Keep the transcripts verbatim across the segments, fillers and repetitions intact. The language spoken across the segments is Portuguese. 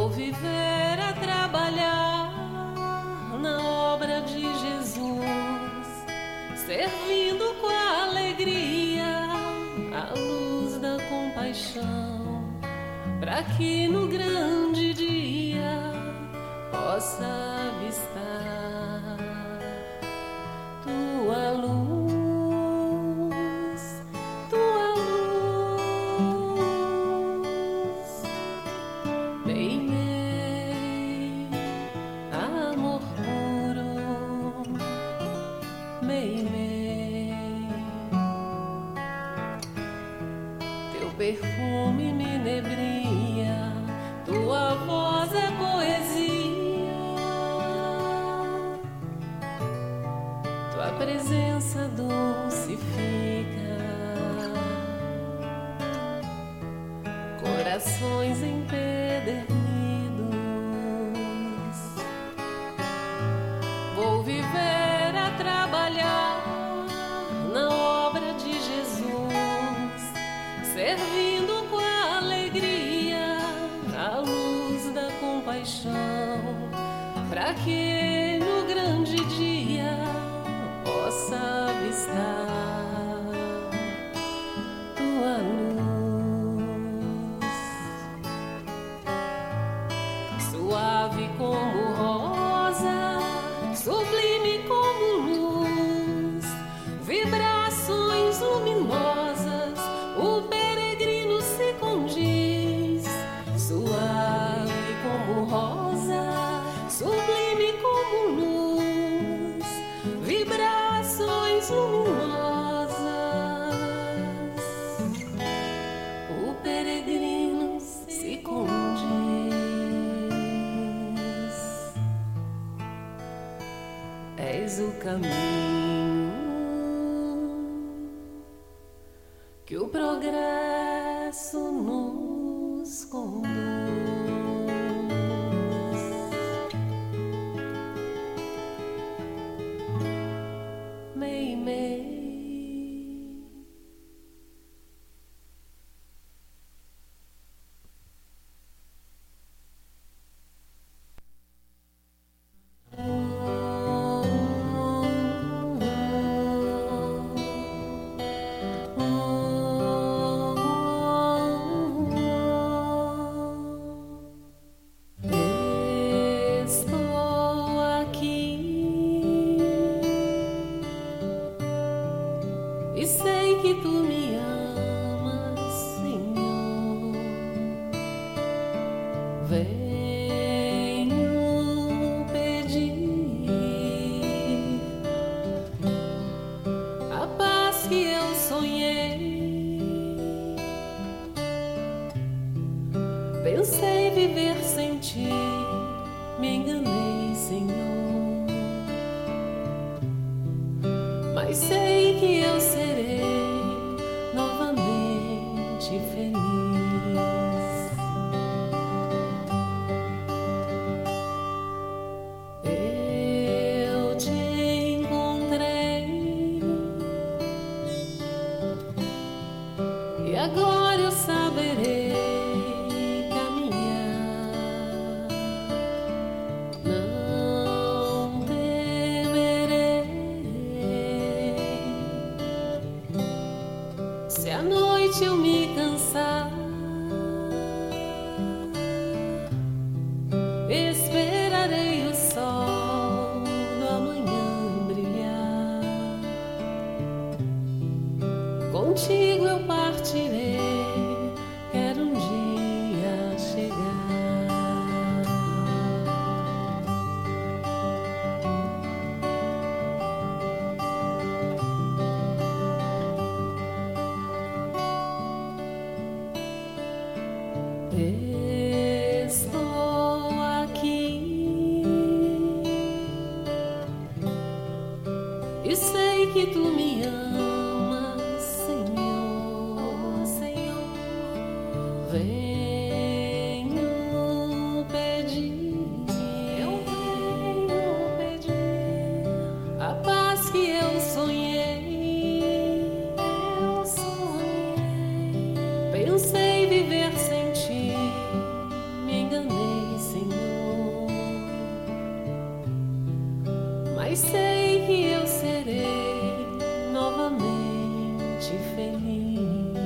Vou viver a trabalhar na obra de Jesus, servindo com alegria a luz da compaixão, para que no grande dia possa avistar tua luz, tua luz. Meimei, amor puro, meimei, teu perfume me inebria, tua voz é poesia, tua presença dulcifica corações empedernidos. Vou viver a trabalhar na obra de Jesus, servindo com alegria a luz da compaixão, para que no grande dia possa avistar tua luz, suave como rosa, sublime como luz, vibrações luminosas, o peregrino se condiz, suave como rosa, sublime como luz, vibrações luminosas, o peregrino se condiz. És o caminho que o progresso nos conduz. Meimei. Estou aqui e sei que tu me amas, Senhor. Venho pedir a paz que eu sonhei. Pensei viver sem ti, me enganei, Senhor, mas sei que eu serei novamente feliz. Eu te encontrei e agora eu saberei caminhar mas sei que eu serei novamente feliz.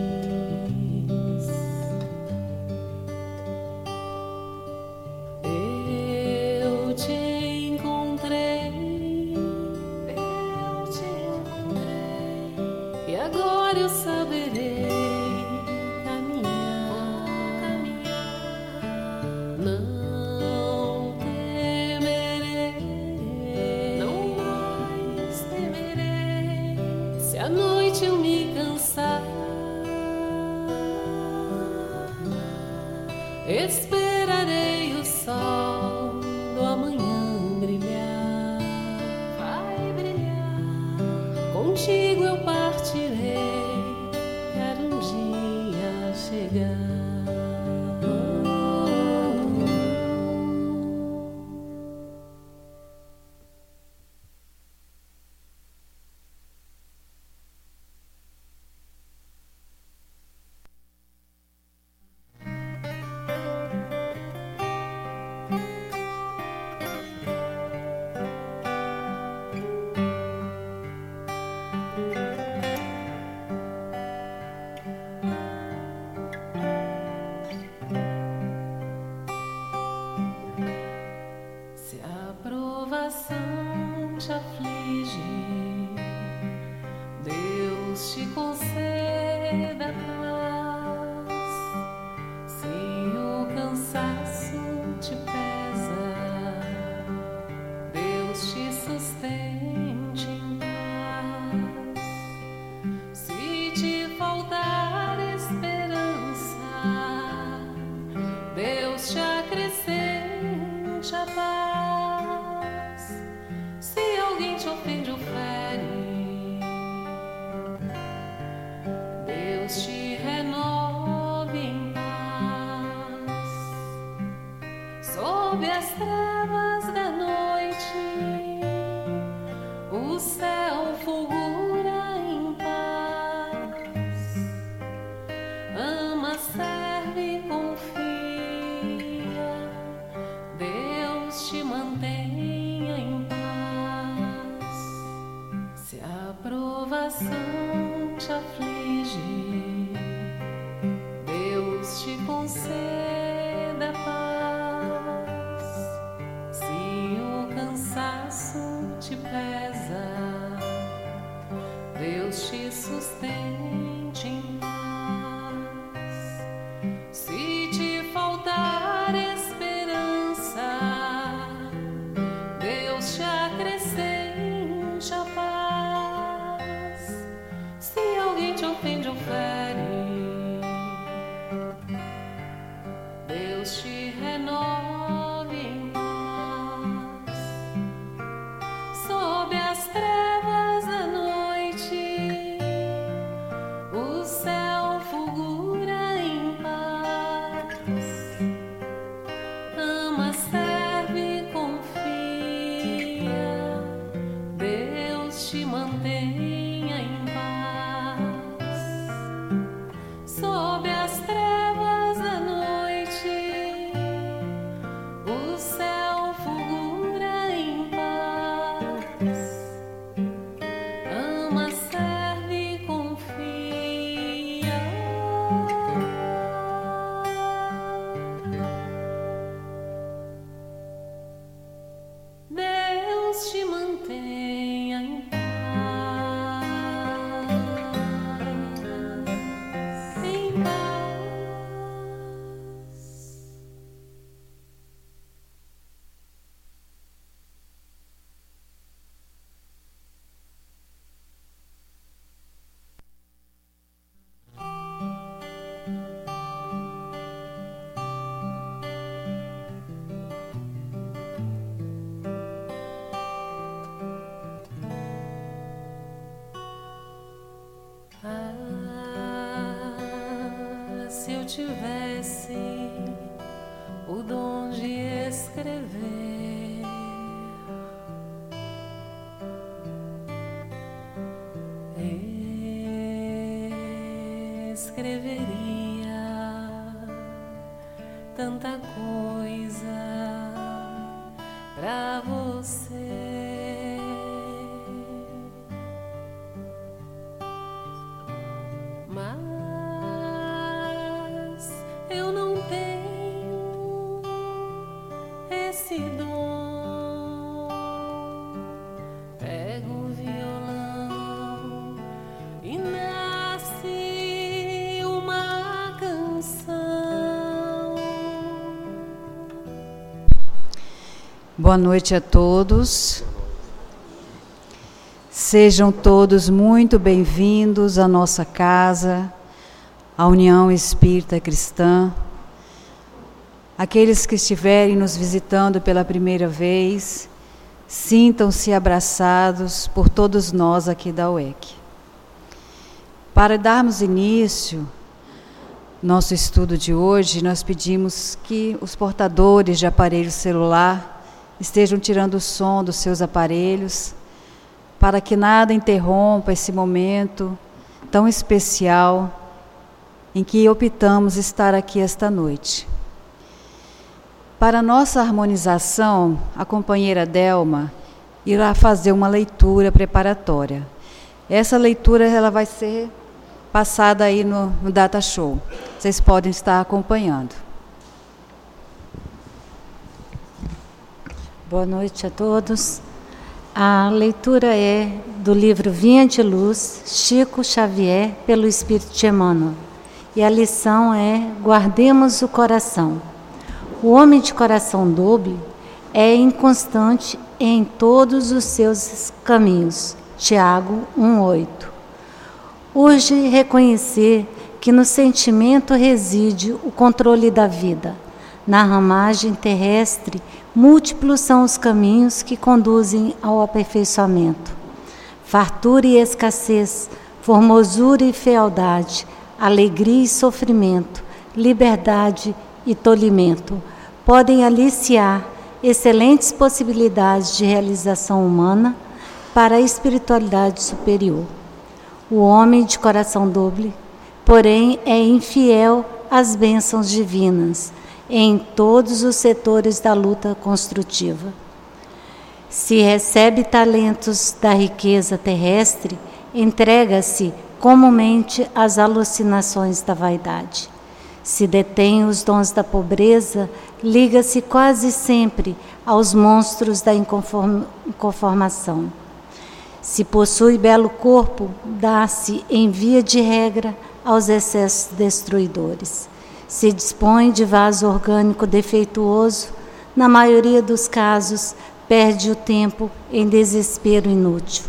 Eu te encontrei, eu te encontrei, e agora eu saberei caminhar, caminhar. Não temerei, não mais temerei, se à noite eu me cansar. Esperarei o sol do amanhã brilhar, vai brilhar. Contigo eu partirei, quero um dia chegar. Se a provação te aflige, Deus te conceda paz. Se o cansaço te pesa, Deus te sustente em paz. Se te faltar esperança, Deus te acrescente a paz. Se alguém te ofende ou fere, Deus te renove em paz. Sob as trevas da noite, o céu fulgura em paz. Ama, serve, confia, Deus te mantenha em paz. Se a provação te aflige, Deus te conceda paz. Se o cansaço te pesa, Deus te sustente em paz. Se te faltar esperança, Deus te acrescente a paz. Se alguém te ofende ou fere, Deus te renove em paz. Sob as trevas da noite, o céu fulgura em paz. Ama, serve, confia, Deus te mantenha em paz. Sob as trevas da noite, o céu fulgura em paz. Ama, serve, confia, Deus te mantenha em paz, em paz. Ah, se eu tivesse o dom de escrever, escreveria tanta coisa pra você. esse dom, pego o violão e nasce uma canção. Boa noite a todos. Sejam todos muito bem-vindos à nossa casa, à União Espírita Cristã. Aqueles que estiverem nos visitando pela primeira vez, sintam-se abraçados por todos nós aqui da U E C. Para darmos início ao nosso estudo de hoje, nós pedimos que os portadores de aparelho celular estejam tirando o som dos seus aparelhos, para que nada interrompa esse momento tão especial em que optamos estar aqui esta noite. Para nossa harmonização, a companheira Delma irá fazer uma leitura preparatória. Essa leitura ela vai ser passada aí no, no Data Show. Vocês podem estar acompanhando. Boa noite a todos. A leitura é do livro Vinha de Luz, Chico Xavier, pelo Espírito de Emmanuel. E a lição é: guardemos o coração. O homem de coração dobre é inconstante em todos os seus caminhos. Tiago um, oito. Urge reconhecer que no sentimento reside o controle da vida. Na ramagem terrestre, múltiplos são os caminhos que conduzem ao aperfeiçoamento. Fartura e escassez, formosura e fealdade, alegria e sofrimento, liberdade e tolimento podem aliciar excelentes possibilidades de realização humana para a espiritualidade superior. O homem de coração dobre, porém, é infiel às bênçãos divinas em todos os setores da luta construtiva. Se recebe talentos da riqueza terrestre, entrega-se comumente às alucinações da vaidade. Se detém os dons da pobreza, liga-se quase sempre aos monstros da inconformação. Se possui belo corpo, dá-se, em via de regra, aos excessos destruidores. Se dispõe de vaso orgânico defeituoso, na maioria dos casos, perde o tempo em desespero inútil.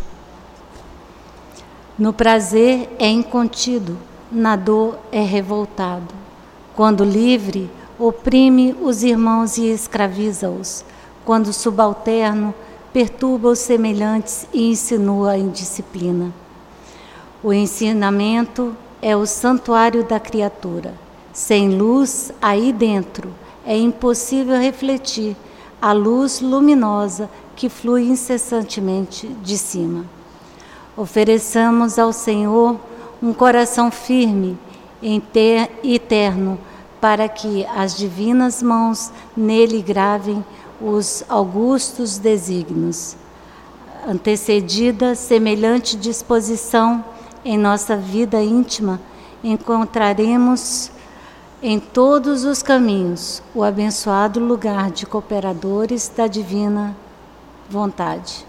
No prazer é incontido, na dor é revoltado. Quando livre, oprime os irmãos e escraviza-os. Quando subalterno, perturba os semelhantes e insinua a indisciplina. O ensinamento é o santuário da criatura. Sem luz, aí dentro, é impossível refletir a luz luminosa que flui incessantemente de cima. Ofereçamos ao Senhor um coração firme e eterno, para que as divinas mãos nele gravem os augustos desígnios. Antecedida semelhante disposição em nossa vida íntima, encontraremos em todos os caminhos o abençoado lugar de cooperadores da divina vontade.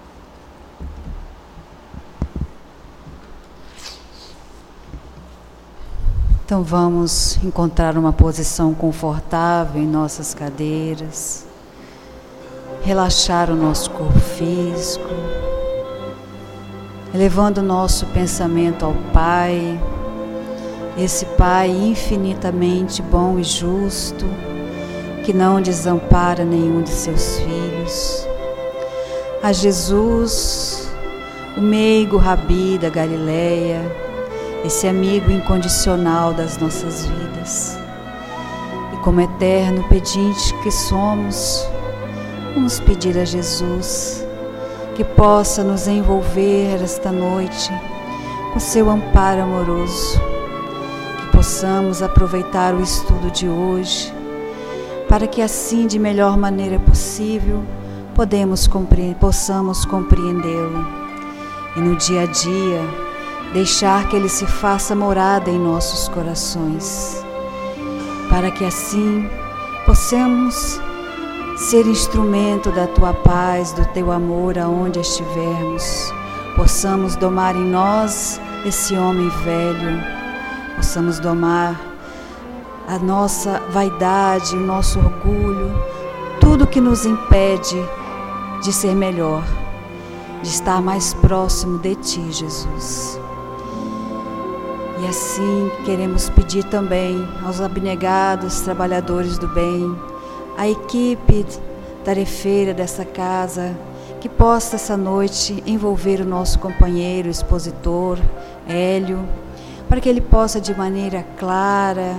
Então vamos encontrar uma posição confortável em nossas cadeiras, relaxar o nosso corpo físico, elevando o nosso pensamento ao Pai, esse Pai infinitamente bom e justo, que não desampara nenhum de seus filhos, a Jesus, o meigo Rabi da Galileia, esse amigo incondicional das nossas vidas. E como eterno pedinte que somos, vamos pedir a Jesus que possa nos envolver esta noite com seu amparo amoroso, que possamos aproveitar o estudo de hoje, para que assim, de melhor maneira possível, podemos compre- possamos compreendê-lo. E no dia a dia, deixar que Ele se faça morada em nossos corações, para que assim possamos ser instrumento da Tua paz, do Teu amor aonde estivermos. Possamos domar em nós esse homem velho, possamos domar a nossa vaidade, o nosso orgulho, tudo que nos impede de ser melhor, de estar mais próximo de Ti, Jesus. E assim queremos pedir também aos abnegados trabalhadores do bem, a equipe tarefeira dessa casa, que possa essa noite envolver o nosso companheiro, expositor, Hélio, para que ele possa de maneira clara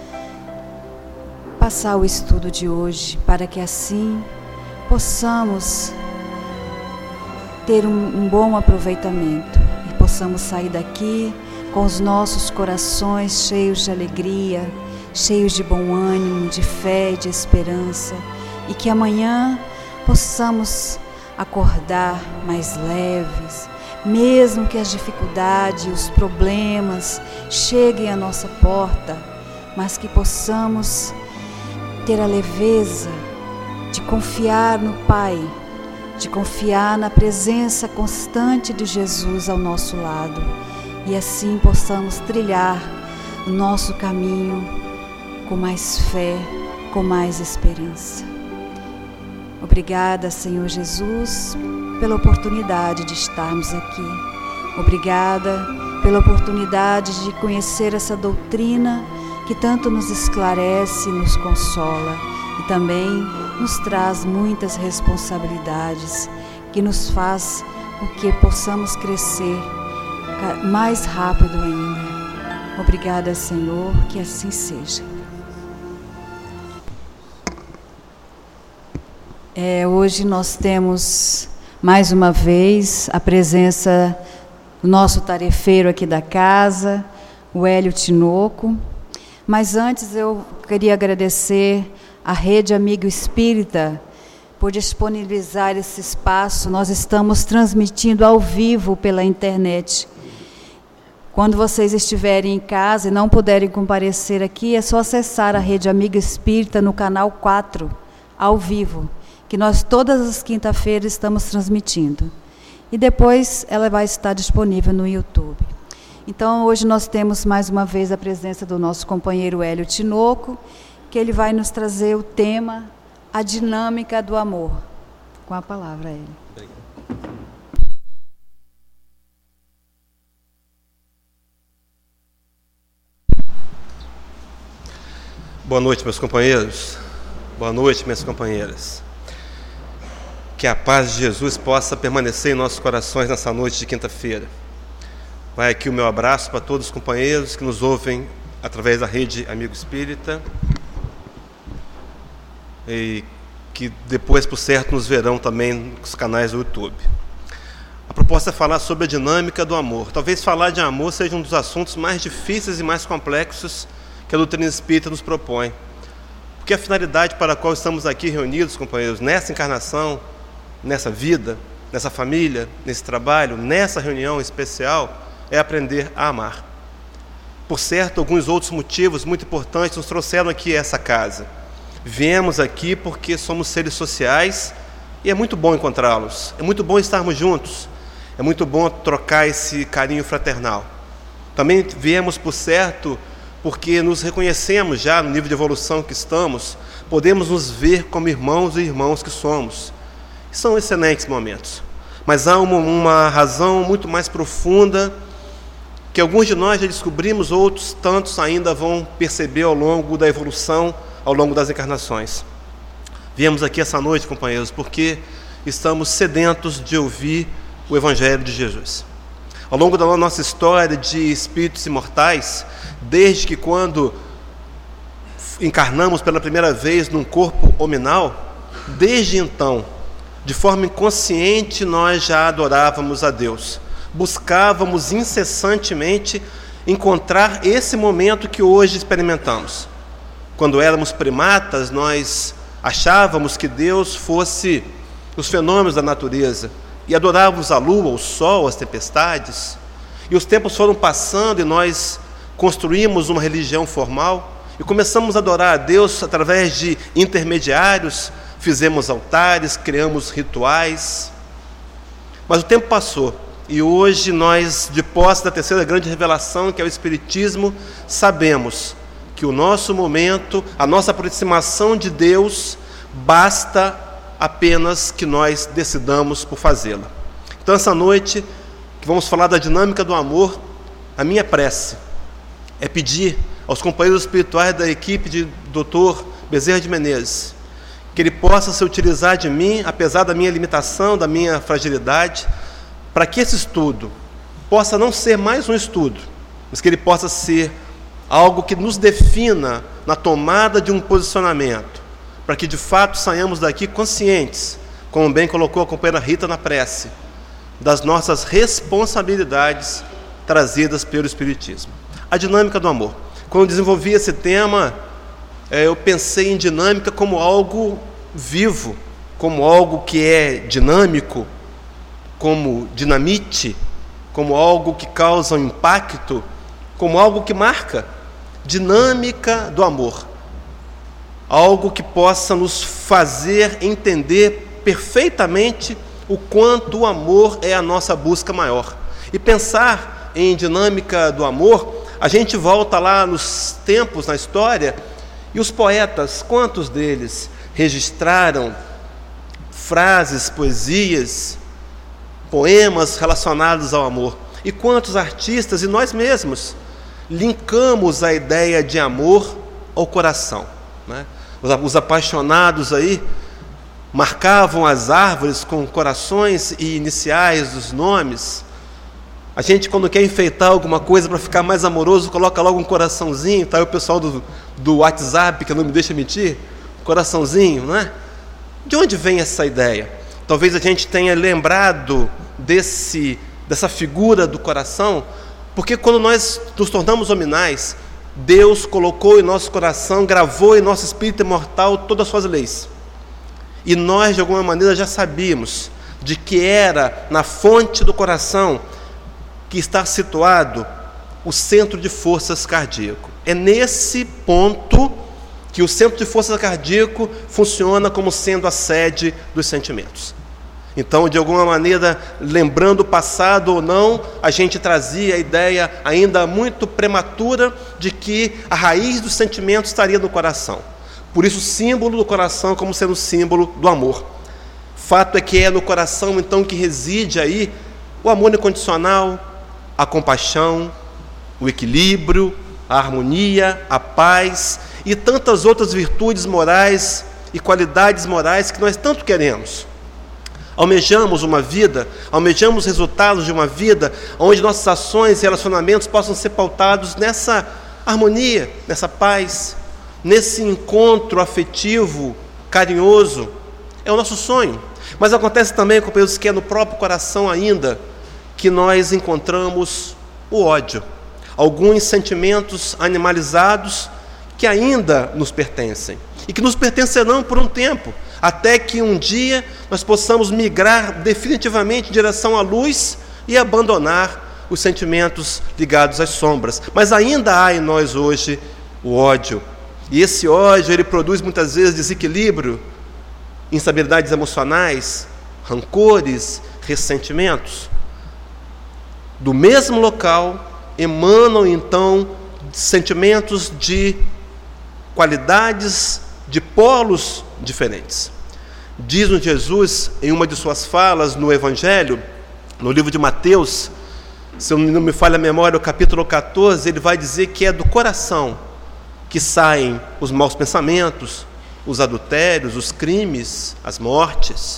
passar o estudo de hoje, para que assim possamos ter um, um bom aproveitamento e possamos sair daqui com os nossos corações cheios de alegria, cheios de bom ânimo, de fé e de esperança, e que amanhã possamos acordar mais leves, mesmo que as dificuldades, os problemas cheguem à nossa porta, mas que possamos ter a leveza de confiar no Pai, de confiar na presença constante de Jesus ao nosso lado, e assim possamos trilhar o nosso caminho com mais fé, com mais esperança. Obrigada, Senhor Jesus, pela oportunidade de estarmos aqui. Obrigada pela oportunidade de conhecer essa doutrina que tanto nos esclarece e nos consola, e também nos traz muitas responsabilidades, que nos faz com que possamos crescer mais rápido ainda. Obrigada, Senhor, que assim seja. É, hoje nós temos mais uma vez a presença do nosso tarefeiro aqui da casa, o Hélio Tinoco. Mas antes eu queria agradecer à Rede Amigo Espírita por disponibilizar esse espaço. Nós estamos transmitindo ao vivo pela internet. Quando vocês estiverem em casa e não puderem comparecer aqui, é só acessar a Rede Amigo Espírita no canal quatro, ao vivo, que nós todas as quinta-feiras estamos transmitindo. E depois ela vai estar disponível no YouTube. Então, hoje nós temos mais uma vez a presença do nosso companheiro Hélio Tinoco, que ele vai nos trazer o tema, a dinâmica do amor. Com a palavra, Hélio. Obrigado. Boa noite, meus companheiros. Boa noite, minhas companheiras. Que a paz de Jesus possa permanecer em nossos corações nessa noite de quinta-feira. Vai aqui o meu abraço para todos os companheiros que nos ouvem através da Rede Amigo Espírita e que depois, por certo, nos verão também nos canais do YouTube. A proposta é falar sobre a dinâmica do amor. Talvez falar de amor seja um dos assuntos mais difíceis e mais complexos que a doutrina espírita nos propõe. Porque a finalidade para a qual estamos aqui reunidos, companheiros, nessa encarnação, nessa vida, nessa família, nesse trabalho, nessa reunião especial, é aprender a amar. Por certo, alguns outros motivos muito importantes nos trouxeram aqui a essa casa. Viemos aqui porque somos seres sociais e é muito bom encontrá-los. É muito bom estarmos juntos. É muito bom trocar esse carinho fraternal. Também viemos, por certo, porque nos reconhecemos já no nível de evolução que estamos, podemos nos ver como irmãos e irmãos que somos. E são excelentes momentos. Mas há uma, uma razão muito mais profunda que alguns de nós já descobrimos, outros tantos ainda vão perceber ao longo da evolução, ao longo das encarnações. Viemos aqui essa noite, companheiros, porque estamos sedentos de ouvir o Evangelho de Jesus. Ao longo da nossa história de espíritos imortais, desde que quando encarnamos pela primeira vez num corpo hominal, desde então, de forma inconsciente, nós já adorávamos a Deus. Buscávamos incessantemente encontrar esse momento que hoje experimentamos. Quando éramos primatas, nós achávamos que Deus fosse os fenômenos da natureza e adorávamos a lua, o sol, as tempestades. E os tempos foram passando e nós construímos uma religião formal e começamos a adorar a Deus através de intermediários, fizemos altares, criamos rituais, mas o tempo passou e hoje nós, de posse da terceira grande revelação, que é o Espiritismo, sabemos que o nosso momento, a nossa aproximação de Deus, basta apenas que nós decidamos por fazê-la. Então, essa noite, que vamos falar da dinâmica do amor, a minha prece é pedir aos companheiros espirituais da equipe de doutor Bezerra de Menezes, que ele possa se utilizar de mim, apesar da minha limitação, da minha fragilidade, para que esse estudo possa não ser mais um estudo, mas que ele possa ser algo que nos defina na tomada de um posicionamento, para que de fato saiamos daqui conscientes, como bem colocou a companheira Rita na prece, das nossas responsabilidades trazidas pelo Espiritismo. A dinâmica do amor. Quando eu desenvolvi esse tema, eu pensei em dinâmica como algo vivo, como algo que é dinâmico, como dinamite, como algo que causa um impacto, como algo que marca. Dinâmica do amor. Algo que possa nos fazer entender perfeitamente o quanto o amor é a nossa busca maior. E pensar em dinâmica do amor, a gente volta lá nos tempos, na história, e os poetas, quantos deles registraram frases, poesias, poemas relacionados ao amor? E quantos artistas, e nós mesmos, linkamos a ideia de amor ao coração, né? Os apaixonados aí marcavam as árvores com corações e iniciais dos nomes. A gente, quando quer enfeitar alguma coisa para ficar mais amoroso, coloca logo um coraçãozinho. Tá aí o pessoal do, do WhatsApp, que não me deixa mentir, coraçãozinho, não é? De onde vem essa ideia? Talvez a gente tenha lembrado desse, dessa figura do coração, porque quando nós nos tornamos hominais, Deus colocou em nosso coração, gravou em nosso espírito imortal todas as suas leis. E nós, de alguma maneira, já sabíamos de que era na fonte do coração que está situado o centro de forças cardíaco. É nesse ponto que o centro de forças cardíaco funciona como sendo a sede dos sentimentos. Então, de alguma maneira, lembrando o passado ou não, a gente trazia a ideia ainda muito prematura de que a raiz dos sentimentos estaria no coração. Por isso, o símbolo do coração como sendo o símbolo do amor. Fato é que é no coração, então, que reside aí o amor incondicional, a compaixão, o equilíbrio, a harmonia, a paz e tantas outras virtudes morais e qualidades morais que nós tanto queremos. Almejamos uma vida, almejamos resultados de uma vida onde nossas ações e relacionamentos possam ser pautados nessa harmonia, nessa paz, nesse encontro afetivo, carinhoso. É o nosso sonho. Mas acontece também, companheiros, que é no próprio coração ainda que nós encontramos o ódio. Alguns sentimentos animalizados que ainda nos pertencem e que nos pertencerão por um tempo, até que um dia nós possamos migrar definitivamente em direção à luz e abandonar os sentimentos ligados às sombras. Mas ainda há em nós hoje o ódio. E esse ódio, ele produz muitas vezes desequilíbrio, instabilidades emocionais, rancores, ressentimentos. Do mesmo local emanam então sentimentos de qualidades, de polos diferentes. Diz-nos Jesus, em uma de suas falas no Evangelho, no livro de Mateus, se não me falha a memória, o capítulo catorze, ele vai dizer que é do coração que saem os maus pensamentos, os adultérios, os crimes, as mortes.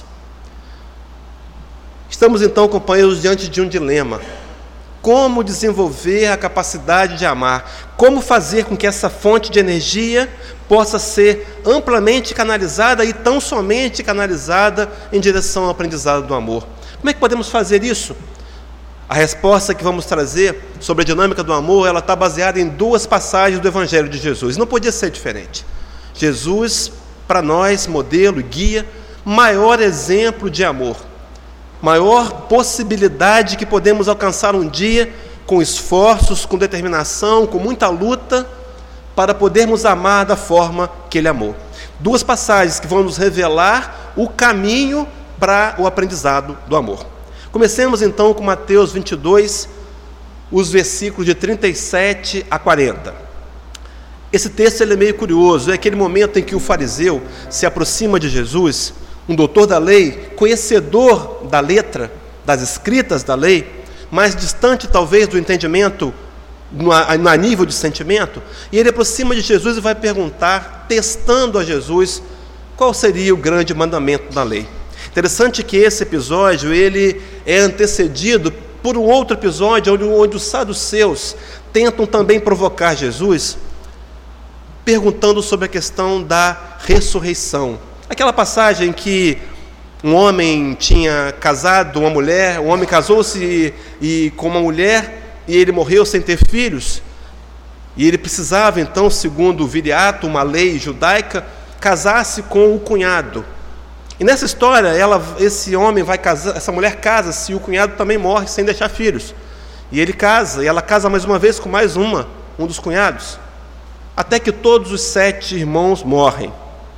Estamos então, companheiros, diante de um dilema. Como desenvolver a capacidade de amar? Como fazer com que essa fonte de energia possa ser amplamente canalizada e tão somente canalizada em direção ao aprendizado do amor? Como é que podemos fazer isso? A resposta que vamos trazer sobre a dinâmica do amor, ela está baseada em duas passagens do Evangelho de Jesus. Não podia ser diferente. Jesus, para nós, modelo e guia, maior exemplo de amor. Maior possibilidade que podemos alcançar um dia com esforços, com determinação, com muita luta, para podermos amar da forma que Ele amou. Duas passagens que vão nos revelar o caminho para o aprendizado do amor. Comecemos então com Mateus vinte e dois, os versículos de trinta e sete a quarenta. Esse texto ele é meio curioso, é aquele momento em que o fariseu se aproxima de Jesus, um doutor da lei, conhecedor da letra, das escritas da lei, mais distante talvez do entendimento no, no nível de sentimento, e ele aproxima de Jesus e vai perguntar, testando a Jesus, qual seria o grande mandamento da lei. Interessante que esse episódio ele é antecedido por um outro episódio onde, onde os saduceus tentam também provocar Jesus, perguntando sobre a questão da ressurreição. Aquela passagem que um homem tinha casado uma mulher, um homem casou-se e, e com uma mulher e ele morreu sem ter filhos, e ele precisava então, segundo o viriato, uma lei judaica, casar-se com o cunhado. E nessa história, ela, esse homem vai casar, essa mulher casa-se e o cunhado também morre sem deixar filhos. E ele casa, e ela casa mais uma vez com mais uma, um dos cunhados, até que todos os sete irmãos morrem.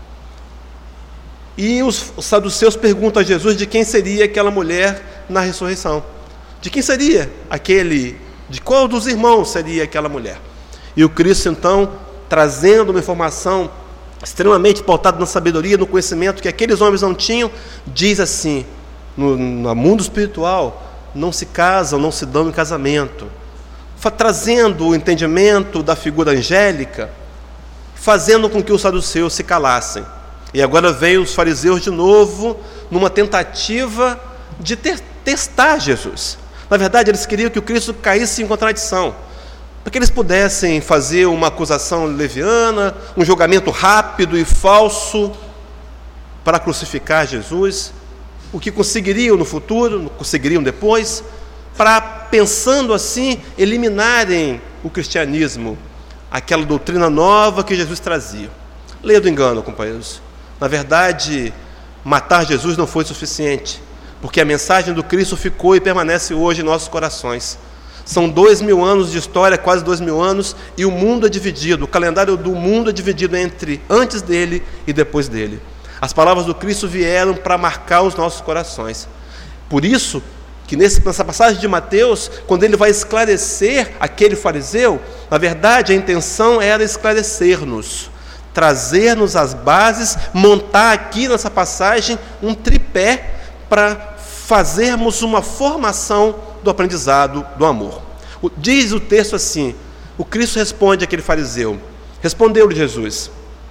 E os saduceus perguntam a Jesus de quem seria aquela mulher na ressurreição. De quem seria aquele, de qual dos irmãos seria aquela mulher? E o Cristo então, trazendo uma informação extremamente pautada na sabedoria, no conhecimento que aqueles homens não tinham, diz assim: no, no mundo espiritual não se casam, não se dão em casamento, trazendo o entendimento da figura angélica, fazendo com que os saduceus se calassem. E agora veio os fariseus de novo, numa tentativa de ter, testar Jesus. Na verdade, eles queriam que o Cristo caísse em contradição, para que eles pudessem fazer uma acusação leviana, um julgamento rápido e falso para crucificar Jesus, o que conseguiriam no futuro, conseguiriam depois, para, pensando assim, eliminarem o cristianismo, aquela doutrina nova que Jesus trazia. Leia do engano, companheiros. Na verdade, matar Jesus não foi suficiente, porque a mensagem do Cristo ficou e permanece hoje em nossos corações. São dois mil anos de história, quase dois mil anos, e o mundo é dividido, o calendário do mundo é dividido entre antes dele e depois dele. As palavras do Cristo vieram para marcar os nossos corações. Por isso, que nesse, nessa passagem de Mateus, quando ele vai esclarecer aquele fariseu, na verdade a intenção era esclarecer-nos, trazer-nos as bases, montar aqui nessa passagem um tripé para fazermos uma formação do aprendizado do amor. Diz o texto assim: o Cristo responde àquele fariseu, respondeu-lhe Jesus: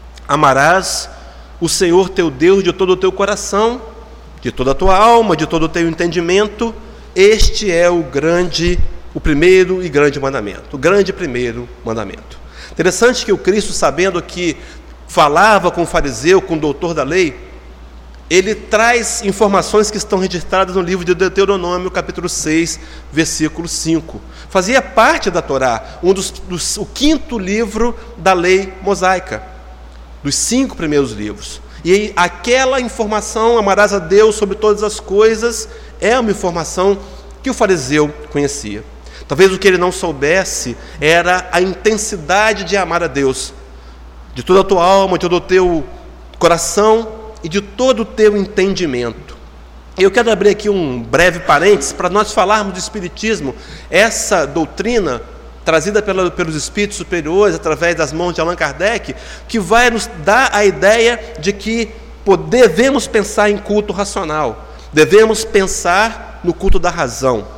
amarás o Senhor teu Deus de todo o teu coração, de toda a tua alma, de todo o teu entendimento. Este é o grande, o primeiro e grande mandamento, o grande primeiro mandamento. Interessante que o Cristo, sabendo que falava com o fariseu, com o doutor da lei, ele traz informações que estão registradas no livro de Deuteronômio, capítulo seis, versículo cinco. Fazia parte da Torá, um dos, dos, o quinto livro da lei mosaica, dos cinco primeiros livros. E aquela informação, amarás a Deus sobre todas as coisas, é uma informação que o fariseu conhecia. Talvez o que ele não soubesse era a intensidade de amar a Deus, de toda a tua alma, de todo o teu coração e de todo o teu entendimento. Eu quero abrir aqui um breve parênteses para nós falarmos do Espiritismo, essa doutrina trazida pela, pelos Espíritos superiores, através das mãos de Allan Kardec, que vai nos dar a ideia de que devemos pensar em culto racional, devemos pensar no culto da razão.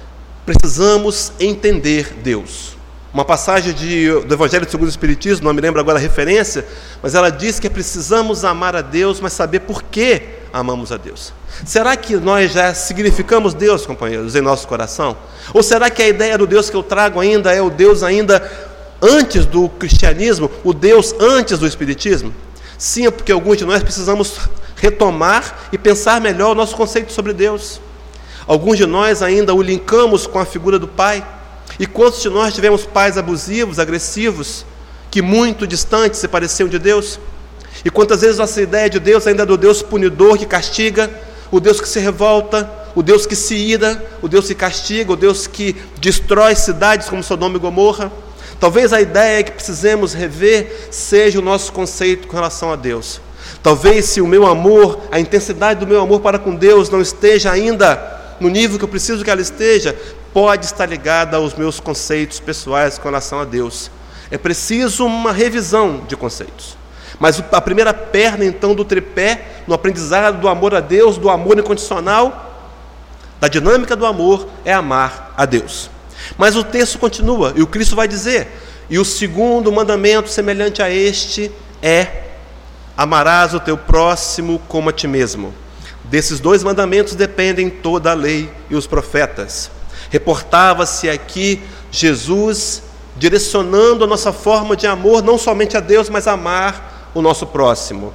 Precisamos entender Deus. Uma passagem de, do Evangelho segundo o Espiritismo, não me lembro agora a referência, mas ela diz que precisamos amar a Deus, mas saber por que amamos a Deus. Será que nós já significamos Deus, companheiros, em nosso coração? Ou será que a ideia do Deus que eu trago ainda é o Deus ainda antes do cristianismo, o Deus antes do Espiritismo? Sim, é porque alguns de nós precisamos retomar e pensar melhor o nosso conceito sobre Deus. Alguns de nós ainda o linkamos com a figura do Pai. E quantos de nós tivemos pais abusivos, agressivos, que muito distantes se pareciam de Deus? E quantas vezes nossa ideia de Deus ainda é do Deus punidor que castiga, o Deus que se revolta, o Deus que se ira, o Deus que castiga, o Deus que destrói cidades como Sodoma e Gomorra. Talvez a ideia que precisemos rever seja o nosso conceito com relação a Deus. Talvez se o meu amor, a intensidade do meu amor para com Deus não esteja ainda no nível que eu preciso que ela esteja, pode estar ligada aos meus conceitos pessoais com relação a Deus. É preciso uma revisão de conceitos. Mas a primeira perna, então, do tripé, no aprendizado do amor a Deus, do amor incondicional, da dinâmica do amor, é amar a Deus. Mas o texto continua, e o Cristo vai dizer, e o segundo mandamento semelhante a este é: amarás o teu próximo como a ti mesmo. Desses dois mandamentos dependem toda a lei e os profetas. Reportava-se aqui Jesus direcionando a nossa forma de amor, não somente a Deus, mas amar o nosso próximo.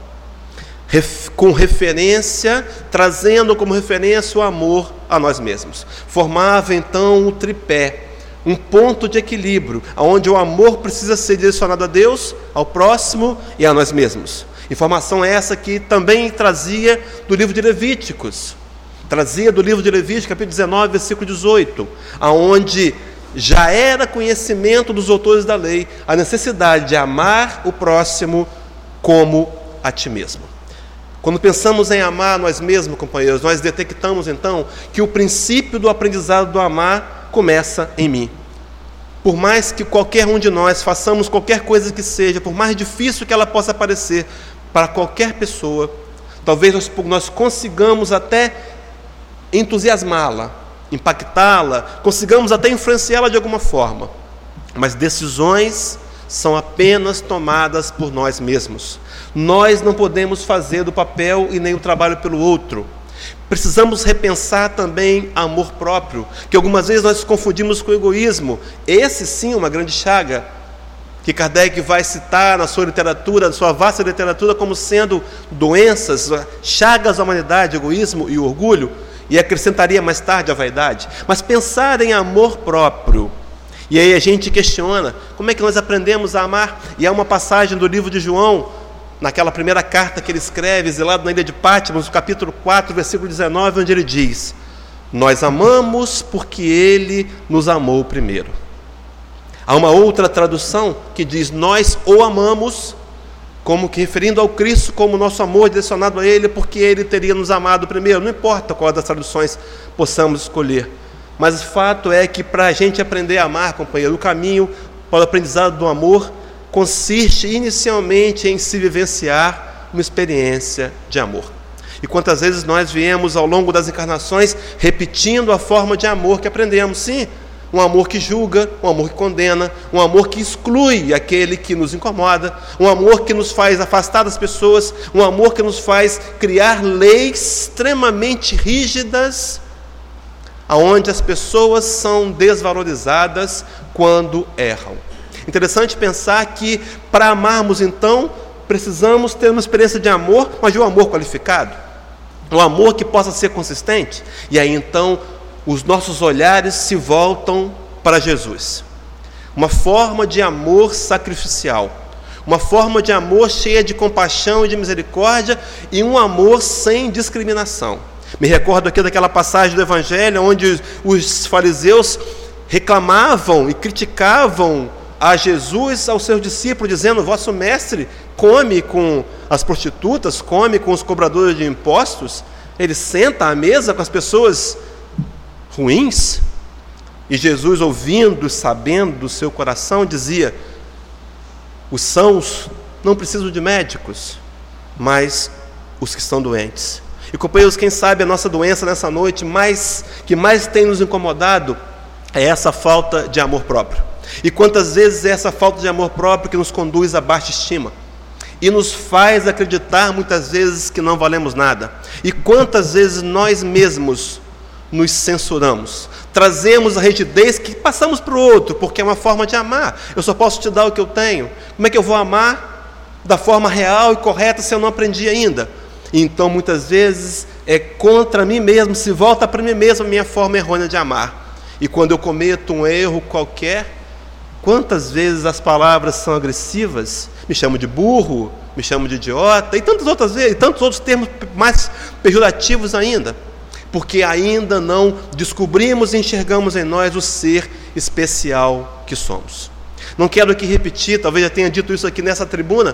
Com referência, trazendo como referência o amor a nós mesmos. Formava então o tripé, um ponto de equilíbrio, onde o amor precisa ser direcionado a Deus, ao próximo e a nós mesmos. Informação essa que também trazia do livro de Levíticos. Trazia do livro de Levíticos, capítulo dezenove, versículo dezoito, aonde já era conhecimento dos autores da lei a necessidade de amar o próximo como a ti mesmo. Quando pensamos em amar nós mesmos, companheiros, nós detectamos então que o princípio do aprendizado do amar começa em mim. Por mais que qualquer um de nós façamos qualquer coisa que seja, por mais difícil que ela possa parecer para qualquer pessoa, talvez nós, nós consigamos até entusiasmá-la, impactá-la, consigamos até influenciá-la de alguma forma, mas decisões são apenas tomadas por nós mesmos. Nós não podemos fazer do papel e nem o trabalho pelo outro. Precisamos repensar também amor próprio, que algumas vezes nós confundimos com egoísmo. Esse sim é uma grande chaga, que Kardec vai citar na sua literatura, na sua vasta literatura, como sendo doenças, chagas da humanidade, egoísmo e orgulho, e acrescentaria mais tarde a vaidade. Mas pensar em amor próprio, e aí a gente questiona, como é que nós aprendemos a amar? E há uma passagem do livro de João, naquela primeira carta que ele escreve, exilado na ilha de Patmos, no capítulo quatro, versículo dezenove, onde ele diz: nós amamos porque ele nos amou primeiro. Há uma outra tradução que diz: nós o amamos, como que referindo ao Cristo como nosso amor direcionado a ele, porque ele teria nos amado primeiro. Não importa qual das traduções possamos escolher, mas o fato é que para a gente aprender a amar, companheiro, o caminho para o aprendizado do amor consiste inicialmente em se vivenciar uma experiência de amor. E quantas vezes nós viemos ao longo das encarnações repetindo a forma de amor que aprendemos? Sim, um amor que julga, um amor que condena, um amor que exclui aquele que nos incomoda, um amor que nos faz afastar das pessoas, um amor que nos faz criar leis extremamente rígidas, onde as pessoas são desvalorizadas quando erram. Interessante pensar que para amarmos então, precisamos ter uma experiência de amor, mas de um amor qualificado, um amor que possa ser consistente, e aí então os nossos olhares se voltam para Jesus. Uma forma de amor sacrificial, uma forma de amor cheia de compaixão e de misericórdia, e um amor sem discriminação. Me recordo aqui daquela passagem do Evangelho, onde os fariseus reclamavam e criticavam a Jesus, aos seus discípulos, dizendo: vosso mestre come com as prostitutas, come com os cobradores de impostos, ele senta à mesa com as pessoas ruins. E Jesus, ouvindo, sabendo do seu coração, dizia: os sãos não precisam de médicos, mas os que estão doentes. E companheiros, quem sabe a nossa doença nessa noite mais, que mais tem nos incomodado é essa falta de amor próprio. E quantas vezes é essa falta de amor próprio que nos conduz à baixa estima e nos faz acreditar muitas vezes que não valemos nada. E quantas vezes nós mesmos nos censuramos, trazemos a rigidez que passamos para o outro, porque é uma forma de amar. Eu só posso te dar o que eu tenho. Como é que eu vou amar da forma real e correta se eu não aprendi ainda? E então muitas vezes é contra mim mesmo, se volta para mim mesmo a minha forma errônea de amar. E quando eu cometo um erro qualquer, quantas vezes as palavras são agressivas, me chamo de burro, me chamo de idiota, e tantas outras vezes, e tantos outros termos mais pejorativos ainda, porque ainda não descobrimos e enxergamos em nós o ser especial que somos. Não quero aqui repetir, talvez já tenha dito isso aqui nessa tribuna,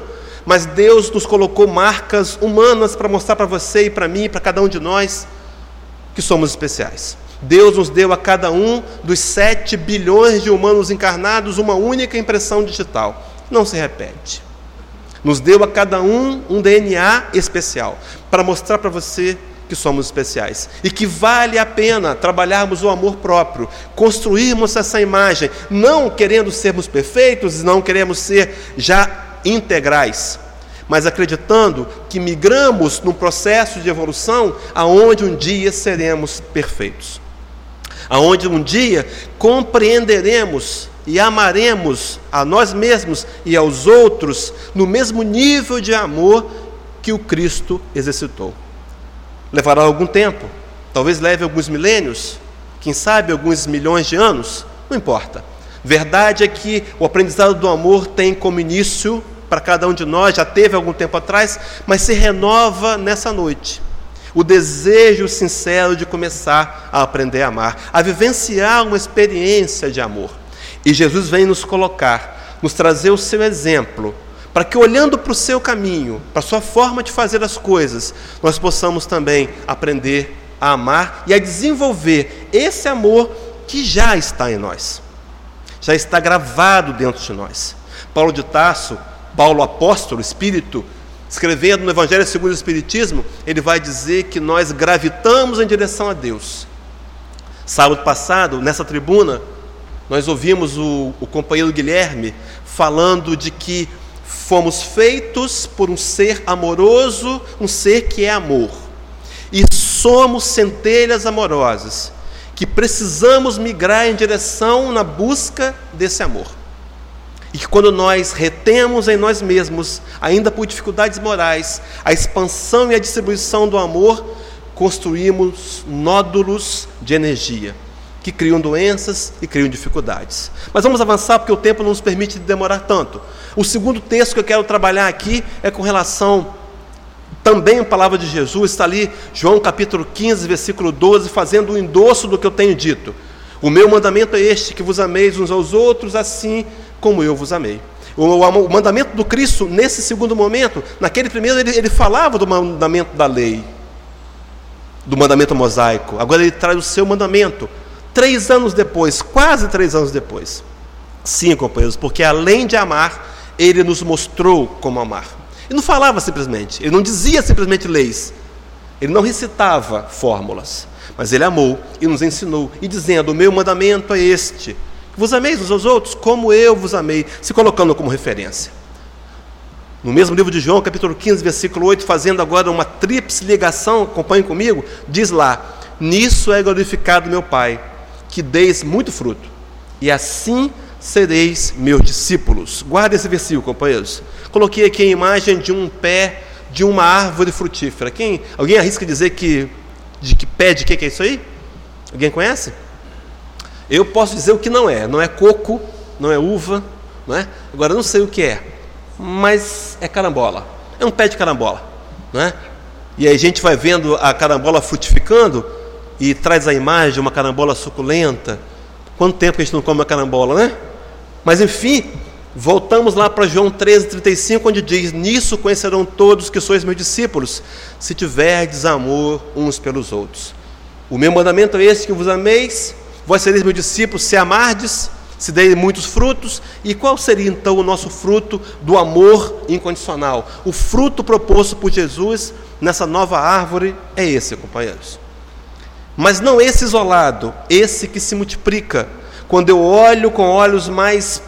mas Deus nos colocou marcas humanas para mostrar para você e para mim, para cada um de nós, que somos especiais. Deus nos deu a cada um dos sete bilhões de humanos encarnados uma única impressão digital. Não se repete. Nos deu a cada um um D N A especial, para mostrar para você que somos especiais. E que vale a pena trabalharmos o amor próprio, construirmos essa imagem, não querendo sermos perfeitos, não queremos ser já integrais, mas acreditando que migramos num processo de evolução aonde um dia seremos perfeitos. Aonde um dia compreenderemos e amaremos a nós mesmos e aos outros no mesmo nível de amor que o Cristo exercitou. Levará algum tempo, talvez leve alguns milênios, quem sabe alguns milhões de anos, não importa. Verdade é que o aprendizado do amor tem como início, para cada um de nós, já teve algum tempo atrás, mas se renova nessa noite. O desejo sincero de começar a aprender a amar, a vivenciar uma experiência de amor. E Jesus vem nos colocar, nos trazer o seu exemplo, para que olhando para o seu caminho, para a sua forma de fazer as coisas, nós possamos também aprender a amar e a desenvolver esse amor que já está em nós, já está gravado dentro de nós. Paulo de Tarso, Paulo apóstolo, Espírito, escrevendo no Evangelho segundo o Espiritismo, ele vai dizer que nós gravitamos em direção a Deus. Sábado passado, nessa tribuna, nós ouvimos o, o companheiro Guilherme falando de que fomos feitos por um ser amoroso, um ser que é amor. E somos centelhas amorosas, que precisamos migrar em direção na busca desse amor. E que quando nós retemos em nós mesmos, ainda por dificuldades morais, a expansão e a distribuição do amor, construímos nódulos de energia, que criam doenças e criam dificuldades. Mas vamos avançar, porque o tempo não nos permite demorar tanto. O segundo texto que eu quero trabalhar aqui é com relação, também a palavra de Jesus, está ali, João capítulo quinze, versículo doze, fazendo um endosso do que eu tenho dito. O meu mandamento é este, que vos ameis uns aos outros, assim como eu vos amei. O, o mandamento do Cristo, nesse segundo momento, naquele primeiro ele, ele falava do mandamento da lei, do mandamento mosaico. Agora ele traz o seu mandamento, três anos depois, quase três anos depois. Sim, companheiros, porque além de amar, ele nos mostrou como amar. Ele não falava simplesmente, ele não dizia simplesmente leis, ele não recitava fórmulas, mas ele amou e nos ensinou, e dizendo, o meu mandamento é este, que vos ameis uns aos outros, como eu vos amei, se colocando como referência. No mesmo livro de João, capítulo quinze, versículo oito, fazendo agora uma tríplice ligação, acompanhem comigo, diz lá, nisso é glorificado meu Pai, que deis muito fruto, e assim sereis meus discípulos. Guarda esse versículo, companheiros. Coloquei aqui a imagem de um pé de uma árvore frutífera. Quem, alguém arrisca dizer que, de que pé de que, que é isso aí? Alguém conhece? Eu posso dizer o que não é. Não é coco, não é uva, não é? Agora, não sei o que é, mas é carambola. É um pé de carambola, não é? E aí a gente vai vendo a carambola frutificando e traz a imagem de uma carambola suculenta. Quanto tempo que a gente não come uma carambola, né? Mas enfim, voltamos lá para João treze, trinta e cinco, onde diz, nisso conhecerão todos que sois meus discípulos, se tiverdes amor uns pelos outros. O meu mandamento é esse, que vos ameis, vós sereis meus discípulos, se amardes, se derem muitos frutos. E qual seria então o nosso fruto do amor incondicional? O fruto proposto por Jesus nessa nova árvore é esse, companheiros. Mas não esse isolado, esse que se multiplica. Quando eu olho com olhos mais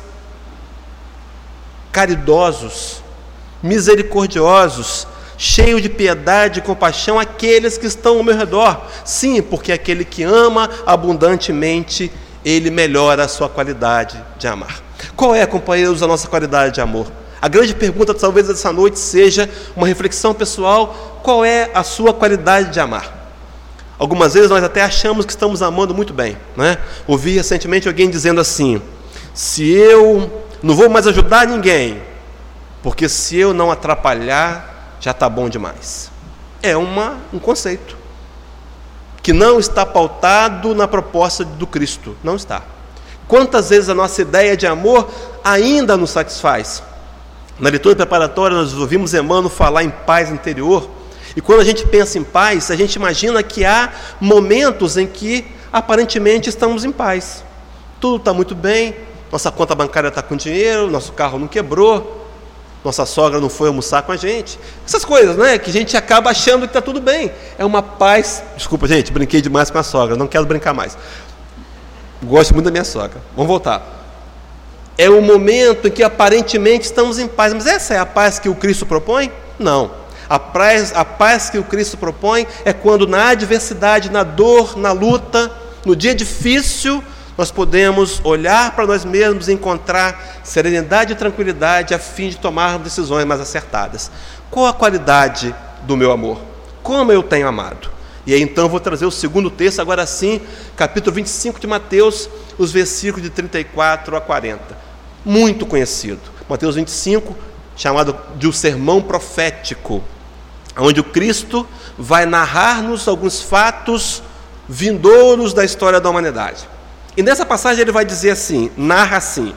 caridosos, misericordiosos, cheios de piedade e compaixão, aqueles que estão ao meu redor. Sim, porque aquele que ama abundantemente, ele melhora a sua qualidade de amar. Qual é, companheiros, a nossa qualidade de amor? A grande pergunta, talvez, dessa noite seja uma reflexão pessoal: qual é a sua qualidade de amar? Algumas vezes nós até achamos que estamos amando muito bem, né? Ouvi recentemente alguém dizendo assim, se eu não vou mais ajudar ninguém, porque se eu não atrapalhar, já está bom demais. É uma, um conceito que não está pautado na proposta do Cristo, não está. Quantas vezes a nossa ideia de amor ainda nos satisfaz? Na leitura preparatória nós ouvimos Emmanuel falar em paz interior, e quando a gente pensa em paz, a gente imagina que há momentos em que aparentemente estamos em paz. Tudo está muito bem, nossa conta bancária está com dinheiro, nosso carro não quebrou, nossa sogra não foi almoçar com a gente. Essas coisas, né? Que a gente acaba achando que está tudo bem. É uma paz... Desculpa, gente, brinquei demais com a sogra, não quero brincar mais. Gosto muito da minha sogra. Vamos voltar. É um momento em que aparentemente estamos em paz. Mas essa é a paz que o Cristo propõe? Não. A paz, a paz que o Cristo propõe é quando na adversidade, na dor, na luta, no dia difícil, nós podemos olhar para nós mesmos e encontrar serenidade e tranquilidade a fim de tomar decisões mais acertadas. Qual a qualidade do meu amor? Como eu tenho amado? E aí então eu vou trazer o segundo texto, agora sim, capítulo vinte e cinco de Mateus, os versículos de trinta e quatro a quarenta. Muito conhecido. Mateus vinte e cinco, chamado de o sermão profético, onde o Cristo vai narrar-nos alguns fatos vindouros da história da humanidade. E nessa passagem ele vai dizer assim, narra assim: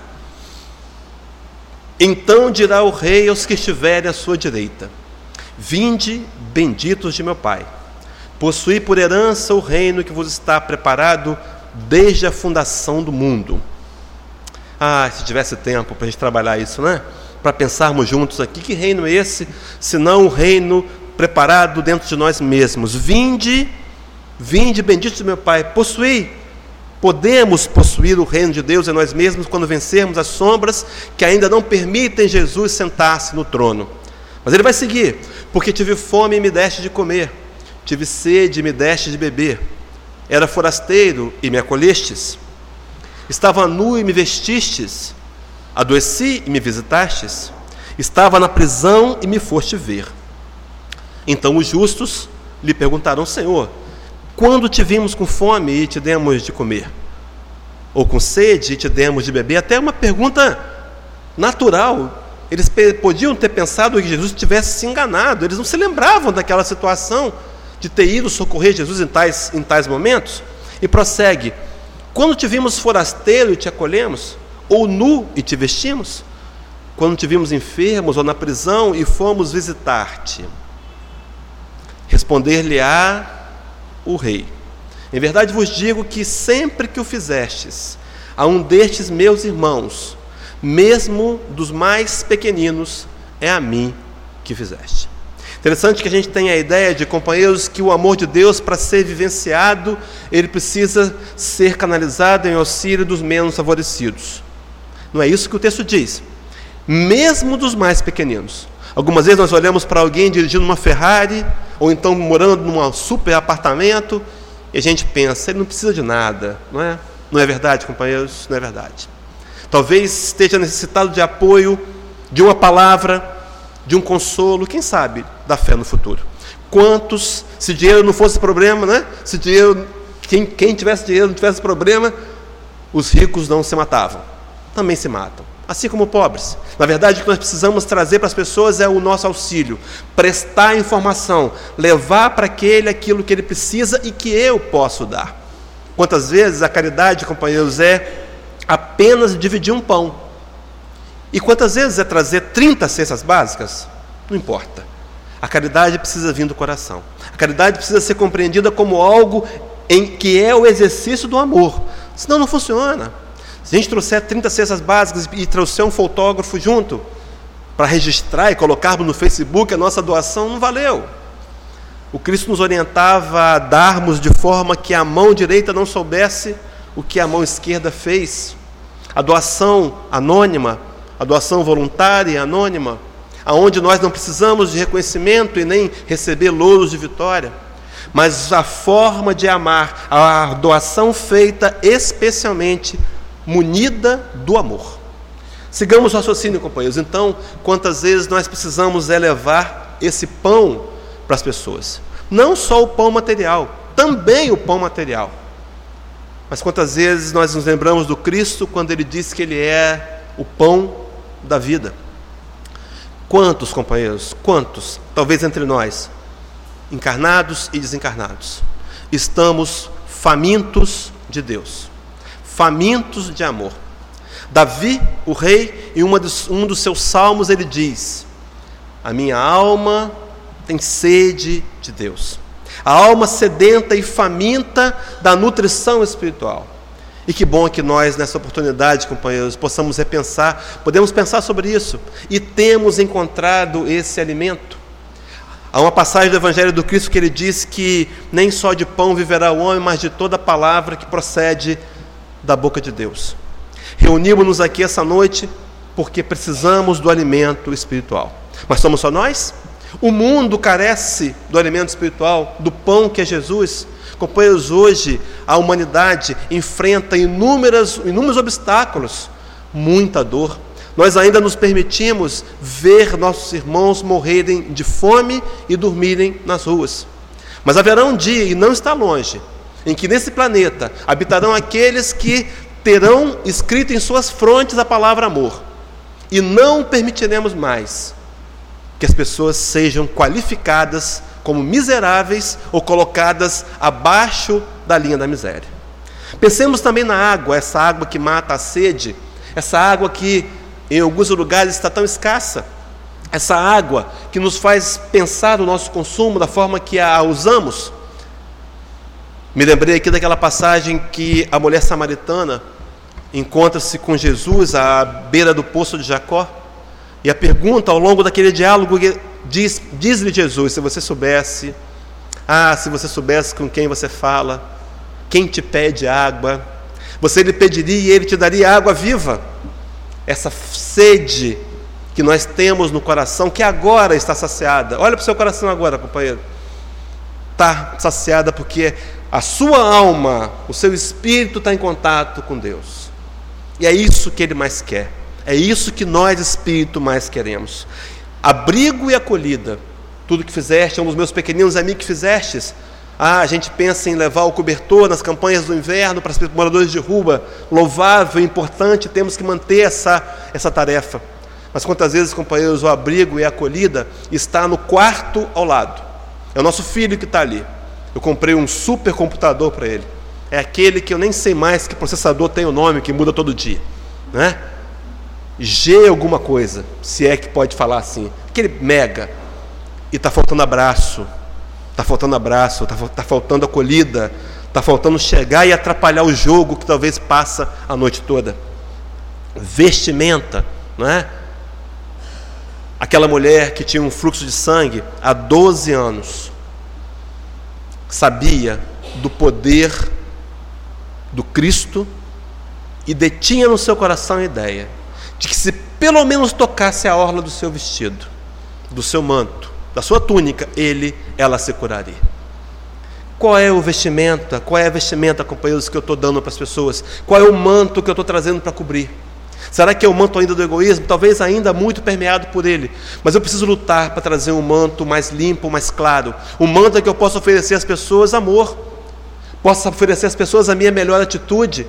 então dirá o rei aos que estiverem à sua direita: vinde, benditos de meu Pai, possuí por herança o reino que vos está preparado desde a fundação do mundo. Ah, se tivesse tempo para a gente trabalhar isso, né? Para pensarmos juntos aqui, que reino é esse, senão o reino preparado dentro de nós mesmos. Vinde, vinde, benditos de meu Pai, possuí. Podemos possuir o reino de Deus em nós mesmos quando vencermos as sombras que ainda não permitem Jesus sentar-se no trono. Mas ele vai seguir: porque tive fome e me deste de comer, tive sede e me deste de beber, era forasteiro e me acolhestes, estava nu e me vestistes, adoeci e me visitastes, estava na prisão e me foste ver. Então os justos lhe perguntarão: Senhor, quando te vimos com fome e te demos de comer? Ou com sede e te demos de beber? Até uma pergunta natural. Eles podiam ter pensado que Jesus tivesse se enganado. Eles não se lembravam daquela situação de ter ido socorrer Jesus em tais, em tais momentos. E prossegue: quando te vimos forasteiro e te acolhemos? Ou nu e te vestimos? Quando te vimos enfermos ou na prisão e fomos visitar-te? Responder-lhe-á o rei: em verdade vos digo que sempre que o fizestes a um destes meus irmãos, mesmo dos mais pequeninos, é a mim que fizeste. Interessante que a gente tenha a ideia de, companheiros, que o amor de Deus, para ser vivenciado, ele precisa ser canalizado em auxílio dos menos favorecidos. Não é isso que o texto diz. Mesmo dos mais pequeninos. Algumas vezes nós olhamos para alguém dirigindo uma Ferrari, ou então morando num super apartamento, e a gente pensa: ele não precisa de nada, não é? Não é verdade, companheiros? Não é verdade. Talvez esteja necessitado de apoio, de uma palavra, de um consolo, quem sabe, da fé no futuro. Quantos, se dinheiro não fosse problema, né? Se dinheiro, quem, quem tivesse dinheiro não tivesse problema, os ricos não se matavam. Também se matam. Assim como pobres. Na verdade, o que nós precisamos trazer para as pessoas é o nosso auxílio, prestar informação, levar para aquele aquilo que ele precisa e que eu posso dar. Quantas vezes a caridade, companheiros, é apenas dividir um pão? E quantas vezes é trazer trinta cestas básicas? Não importa. A caridade precisa vir do coração. A caridade precisa ser compreendida como algo em que é o exercício do amor. Senão não funciona. Se a gente trouxer trinta cestas básicas e trouxer um fotógrafo junto para registrar e colocarmos no Facebook a nossa doação, não valeu. O Cristo nos orientava a darmos de forma que a mão direita não soubesse o que a mão esquerda fez. A doação anônima, a doação voluntária e anônima, aonde nós não precisamos de reconhecimento e nem receber louros de vitória, mas a forma de amar, a doação feita especialmente munida do amor. Sigamos o raciocínio, companheiros. Então, quantas vezes nós precisamos elevar esse pão para as pessoas? Não só o pão material, também o pão material. Mas quantas vezes nós nos lembramos do Cristo quando Ele disse que Ele é o pão da vida? Quantos, companheiros, quantos, talvez entre nós, encarnados e desencarnados, estamos famintos de Deus, famintos de amor, Davi, o rei, em uma dos, um dos seus salmos, ele diz: a minha alma tem sede de Deus. A alma sedenta e faminta da nutrição espiritual. E que bom que nós, nessa oportunidade, companheiros, possamos repensar, podemos pensar sobre isso, e temos encontrado esse alimento. Há uma passagem do Evangelho do Cristo que ele diz que nem só de pão viverá o homem, mas de toda palavra que procede da boca de Deus. Reunimos-nos aqui essa noite porque precisamos do alimento espiritual. Mas somos só nós? O mundo carece do alimento espiritual, do pão que é Jesus. Companheiros, hoje a humanidade enfrenta inúmeras, inúmeros obstáculos, muita dor. Nós ainda nos permitimos ver nossos irmãos morrerem de fome e dormirem nas ruas. Mas haverá um dia, e não está longe, em que nesse planeta habitarão aqueles que terão escrito em suas frontes a palavra amor. E não permitiremos mais que as pessoas sejam qualificadas como miseráveis ou colocadas abaixo da linha da miséria. Pensemos também na água, essa água que mata a sede, essa água que em alguns lugares está tão escassa, essa água que nos faz pensar no nosso consumo, da forma que a usamos. Me lembrei aqui daquela passagem que a mulher samaritana encontra-se com Jesus à beira do poço de Jacó, e a pergunta ao longo daquele diálogo diz, diz-lhe Jesus: se você soubesse, ah, se você soubesse com quem você fala, quem te pede água, você lhe pediria e ele te daria água viva. Essa sede que nós temos no coração, que agora está saciada. Olha para o seu coração agora, companheiro. Está saciada porque a sua alma, o seu espírito está em contato com Deus. E é isso que ele mais quer. É isso que nós, espírito, mais queremos. Abrigo e acolhida. Tudo que fizeste, um dos meus pequeninos amigos que fizestes. Ah, a gente pensa em levar o cobertor nas campanhas do inverno para os moradores de rua. Louvável, importante, temos que manter essa, essa tarefa. Mas quantas vezes, companheiros, o abrigo e a acolhida está no quarto ao lado. É o nosso filho que está ali. Eu comprei um super computador para ele. É aquele que eu nem sei mais que processador tem o nome, que muda todo dia, né? G alguma coisa, se é que pode falar assim. Aquele mega. E está faltando abraço. Está faltando abraço, está tá faltando acolhida. Está faltando chegar e atrapalhar o jogo que talvez passa a noite toda. Vestimenta, não é? Aquela mulher que tinha um fluxo de sangue há doze anos sabia do poder do Cristo e detinha no seu coração a ideia de que se pelo menos tocasse a orla do seu vestido, do seu manto, da sua túnica, ele, ela se curaria. Qual é o vestimenta? Qual é a vestimenta, companheiros, que eu estou dando para as pessoas? Qual é o manto que eu estou trazendo para cobrir? Será que é o manto ainda do egoísmo? Talvez ainda muito permeado por ele. Mas eu preciso lutar para trazer um manto mais limpo, mais claro. Um manto em que eu possa oferecer às pessoas amor. Posso oferecer às pessoas a minha melhor atitude.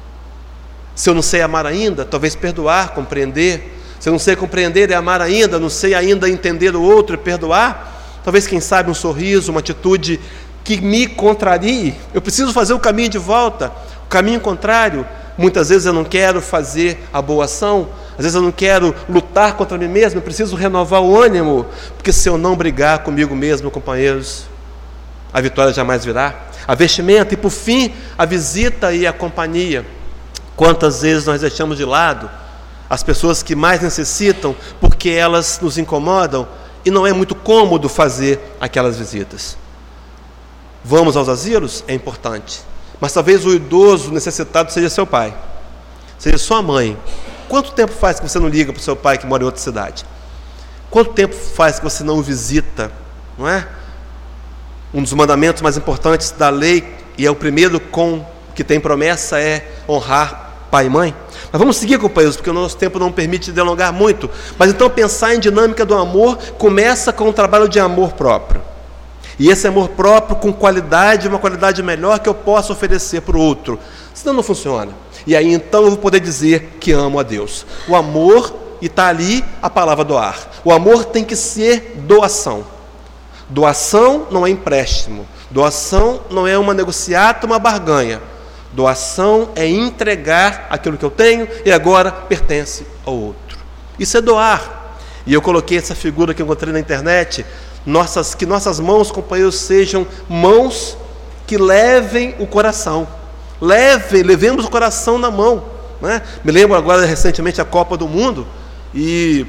Se eu não sei amar ainda, talvez perdoar, compreender. Se eu não sei compreender e amar ainda, não sei ainda entender o outro e perdoar, talvez, quem sabe, um sorriso, uma atitude que me contrarie. Eu preciso fazer o caminho de volta, o caminho contrário. Muitas vezes eu não quero fazer a boa ação, às vezes eu não quero lutar contra mim mesmo, eu preciso renovar o ânimo, porque se eu não brigar comigo mesmo, companheiros, a vitória jamais virá. A vestimenta e, por fim, a visita e a companhia. Quantas vezes nós deixamos de lado as pessoas que mais necessitam porque elas nos incomodam e não é muito cômodo fazer aquelas visitas. Vamos aos asilos? É importante. Mas talvez o idoso necessitado seja seu pai, seja sua mãe. Quanto tempo faz que você não liga para o seu pai que mora em outra cidade? Quanto tempo faz que você não o visita? Não é? Um dos mandamentos mais importantes da lei, e é o primeiro com que tem promessa, é honrar pai e mãe. Mas vamos seguir, companheiros, porque o nosso tempo não permite delongar muito. Mas então pensar em dinâmica do amor começa com um trabalho de amor próprio. E esse amor próprio com qualidade, uma qualidade melhor que eu possa oferecer para o outro. Senão não funciona. E aí então eu vou poder dizer que amo a Deus. O amor, e está ali a palavra doar. O amor tem que ser doação. Doação não é empréstimo. Doação não é uma negociata, uma barganha. Doação é entregar aquilo que eu tenho e agora pertence ao outro. Isso é doar. E eu coloquei essa figura que eu encontrei na internet, nossas, que nossas mãos, companheiros, sejam mãos que levem o coração. Levem, levemos o coração na mão. Né? Me lembro agora recentemente a Copa do Mundo e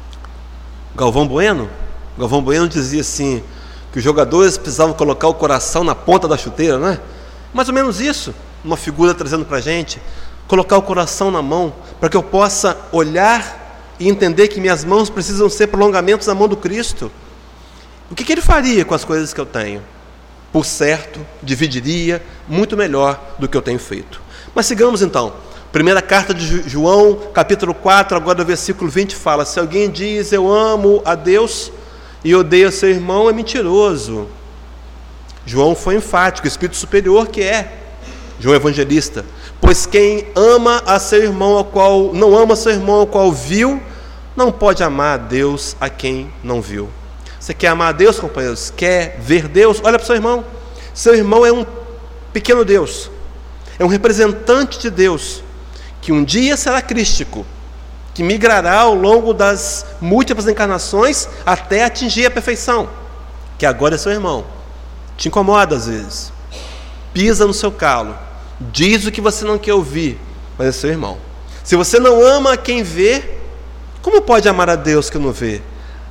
Galvão Bueno, Galvão Bueno dizia assim, que os jogadores precisavam colocar o coração na ponta da chuteira, né? Mais ou menos isso, uma figura trazendo para a gente, colocar o coração na mão, para que eu possa olhar e entender que minhas mãos precisam ser prolongamentos da mão do Cristo. O que, que ele faria com as coisas que eu tenho? Por certo, dividiria muito melhor do que eu tenho feito. Mas sigamos então. Primeira carta de João, capítulo quatro, agora o versículo vinte fala: se alguém diz eu amo a Deus e odeia seu irmão, é mentiroso. João foi enfático, o Espírito superior que é João Evangelista. Pois quem ama a seu irmão, ao qual não ama seu irmão, ao qual viu, não pode amar a Deus a quem não viu. Você quer amar a Deus, companheiros? Quer ver Deus? Olha para o seu irmão. Seu irmão é um pequeno Deus, é um representante de Deus, que um dia será crístico, que migrará ao longo das múltiplas encarnações até atingir a perfeição, que agora é seu irmão. Te incomoda às vezes, pisa no seu calo, diz o que você não quer ouvir, mas é seu irmão. Se você não ama quem vê, como pode amar a Deus que não vê?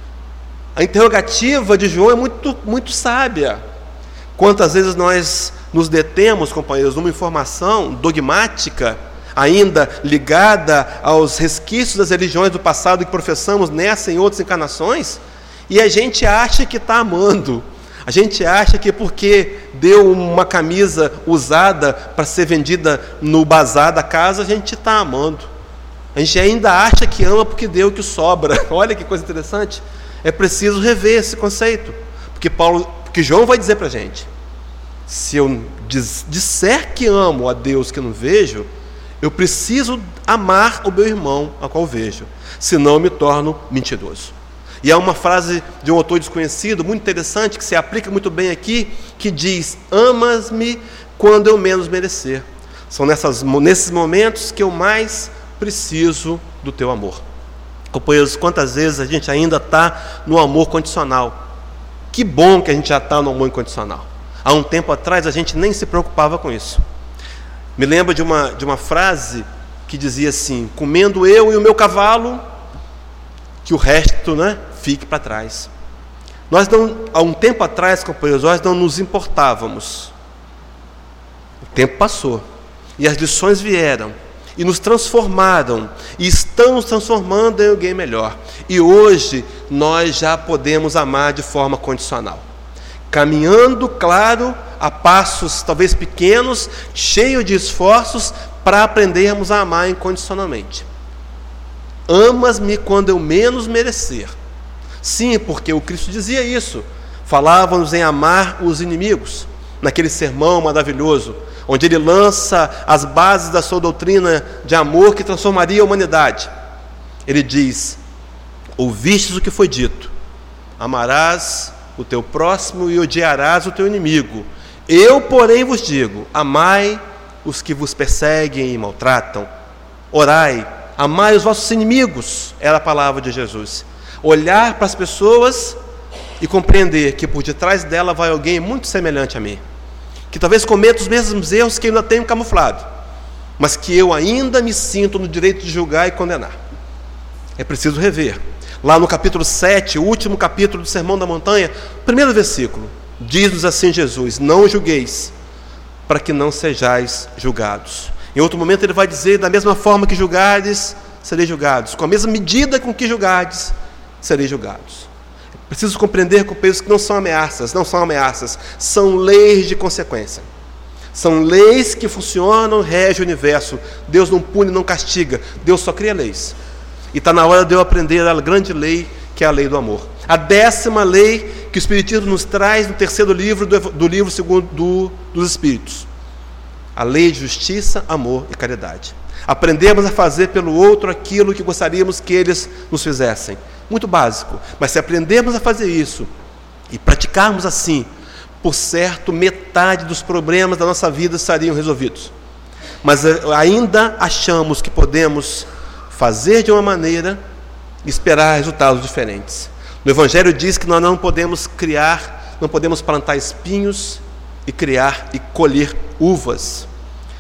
A interrogativa de João é muito, muito sábia. Quantas vezes nós nos detemos, companheiros, numa informação dogmática, ainda ligada aos resquícios das religiões do passado que professamos nessa e em outras encarnações, e a gente acha que está amando. A gente acha que porque deu uma camisa usada para ser vendida no bazar da casa, a gente está amando. A gente ainda acha que ama porque deu o que sobra. Olha que coisa interessante. É preciso rever esse conceito, porque Paulo, porque João vai dizer para a gente: se eu diz, disser que amo a Deus que não vejo, eu preciso amar o meu irmão a qual vejo, senão eu me torno mentiroso. E há uma frase de um autor desconhecido, muito interessante, que se aplica muito bem aqui, que diz: amas-me quando eu menos merecer. São nessas, nesses momentos que eu mais preciso do teu amor. Companheiros, quantas vezes a gente ainda está no amor condicional? Que bom que a gente já está no amor incondicional. Há um tempo atrás a gente nem se preocupava com isso. Me lembro de uma, de uma frase que dizia assim: comendo eu e o meu cavalo, que o resto, né, fique para trás. Nós não, há um tempo atrás, companheiros, nós não nos importávamos. O tempo passou e as lições vieram e nos transformaram, e estão nos transformando em alguém melhor. E hoje nós já podemos amar de forma condicional, caminhando, claro, a passos talvez pequenos, cheio de esforços, para aprendermos a amar incondicionalmente. Amas-me quando eu menos merecer. Sim, porque o Cristo dizia isso. Falava-nos em amar os inimigos, naquele sermão maravilhoso, onde ele lança as bases da sua doutrina de amor que transformaria a humanidade. Ele diz: ouvistes o que foi dito, amarás o teu próximo e odiarás o teu inimigo. Eu, porém, vos digo: amai os que vos perseguem e maltratam. Orai, amai os vossos inimigos. Era a palavra de Jesus. Olhar para as pessoas e compreender que por detrás dela vai alguém muito semelhante a mim, que talvez cometa os mesmos erros que eu ainda tenho camuflado, mas que eu ainda me sinto no direito de julgar e condenar. É preciso rever. Lá no capítulo sete, o último capítulo do Sermão da Montanha, primeiro versículo, diz-nos assim Jesus: não julgueis, para que não sejais julgados. Em outro momento ele vai dizer: da mesma forma que julgardes, sereis julgados. Com a mesma medida com que julgardes, sereis julgados. É preciso compreender, companheiros, que não são ameaças, não são ameaças, são leis de consequência. São leis que funcionam, regem o universo. Deus não pune, não castiga. Deus só cria leis. E está na hora de eu aprender a grande lei, que é a lei do amor. A décima lei que o Espiritismo nos traz no terceiro livro do, do livro segundo do, dos Espíritos. A lei de justiça, amor e caridade. Aprendemos a fazer pelo outro aquilo que gostaríamos que eles nos fizessem. Muito básico. Mas se aprendermos a fazer isso e praticarmos assim, por certo, metade dos problemas da nossa vida estariam resolvidos. mas ainda achamos que podemos fazer de uma maneira e esperar resultados diferentes. No Evangelho diz que nós não podemos criar, não podemos plantar espinhos e criar e colher uvas.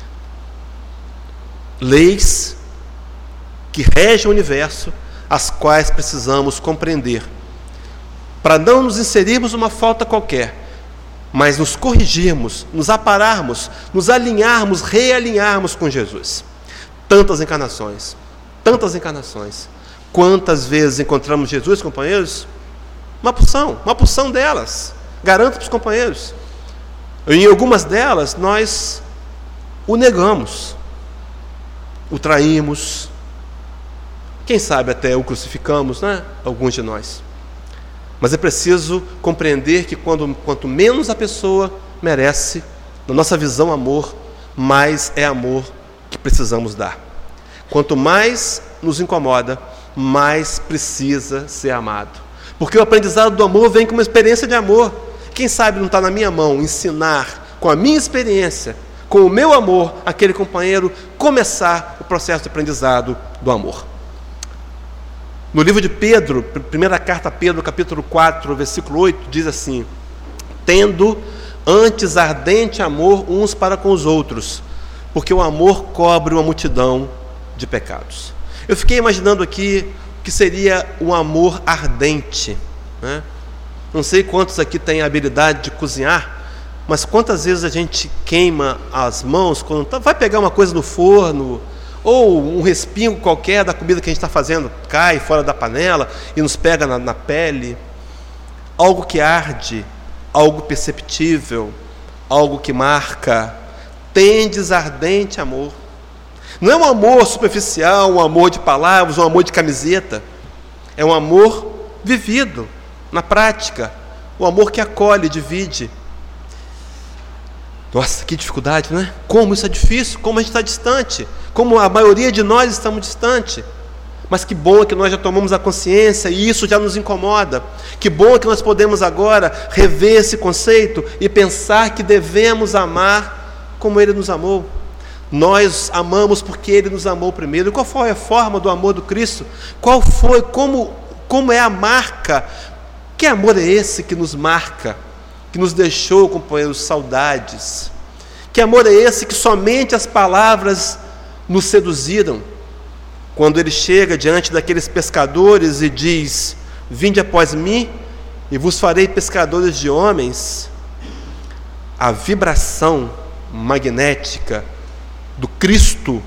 Leis que regem o universo, as quais precisamos compreender, para não nos inserirmos numa falta qualquer, mas nos corrigirmos, nos apararmos, nos alinharmos, realinharmos com Jesus. Tantas encarnações, tantas encarnações. Quantas vezes encontramos Jesus, companheiros? Uma porção, uma porção delas. Garanto para os companheiros. Em algumas delas, nós o negamos, o traímos, quem sabe até o crucificamos, né? Alguns de nós. Mas é preciso compreender que quando, quanto menos a pessoa merece, na nossa visão, amor, mais é amor que precisamos dar. Quanto mais nos incomoda, mais precisa ser amado. Porque o aprendizado do amor vem com uma experiência de amor. Quem sabe não está na minha mão ensinar, com a minha experiência, com o meu amor, aquele companheiro, começar o processo de aprendizado do amor. No livro de Pedro, primeira carta a Pedro, capítulo quatro, versículo oito, diz assim: tendo antes ardente amor uns para com os outros, porque o amor cobre uma multidão de pecados. Eu fiquei imaginando aqui o que seria um amor ardente, né? Não sei quantos aqui têm a habilidade de cozinhar, mas quantas vezes a gente queima as mãos quando vai pegar uma coisa no forno, ou um respingo qualquer da comida que a gente está fazendo cai fora da panela e nos pega na, na pele. Algo que arde, algo perceptível, algo que marca. Tendes ardente amor. Não é um amor superficial, um amor de palavras, um amor de camiseta. É um amor vivido, na prática. Um amor que acolhe, divide. Nossa, que dificuldade, não é? Como isso é difícil, como a gente está distante, como a maioria de nós estamos distante. Mas que bom que nós já tomamos a consciência e isso já nos incomoda. Que bom que nós podemos agora rever esse conceito e pensar que devemos amar como Ele nos amou. Nós amamos porque Ele nos amou primeiro. E qual foi a forma do amor do Cristo? Qual foi, como, como é a marca? Que amor é esse que nos marca? Que nos deixou, companheiros, saudades? Que amor é esse que somente as palavras nos seduziram? Quando Ele chega diante daqueles pescadores e diz: vinde após mim e vos farei pescadores de homens, a vibração magnética do Cristo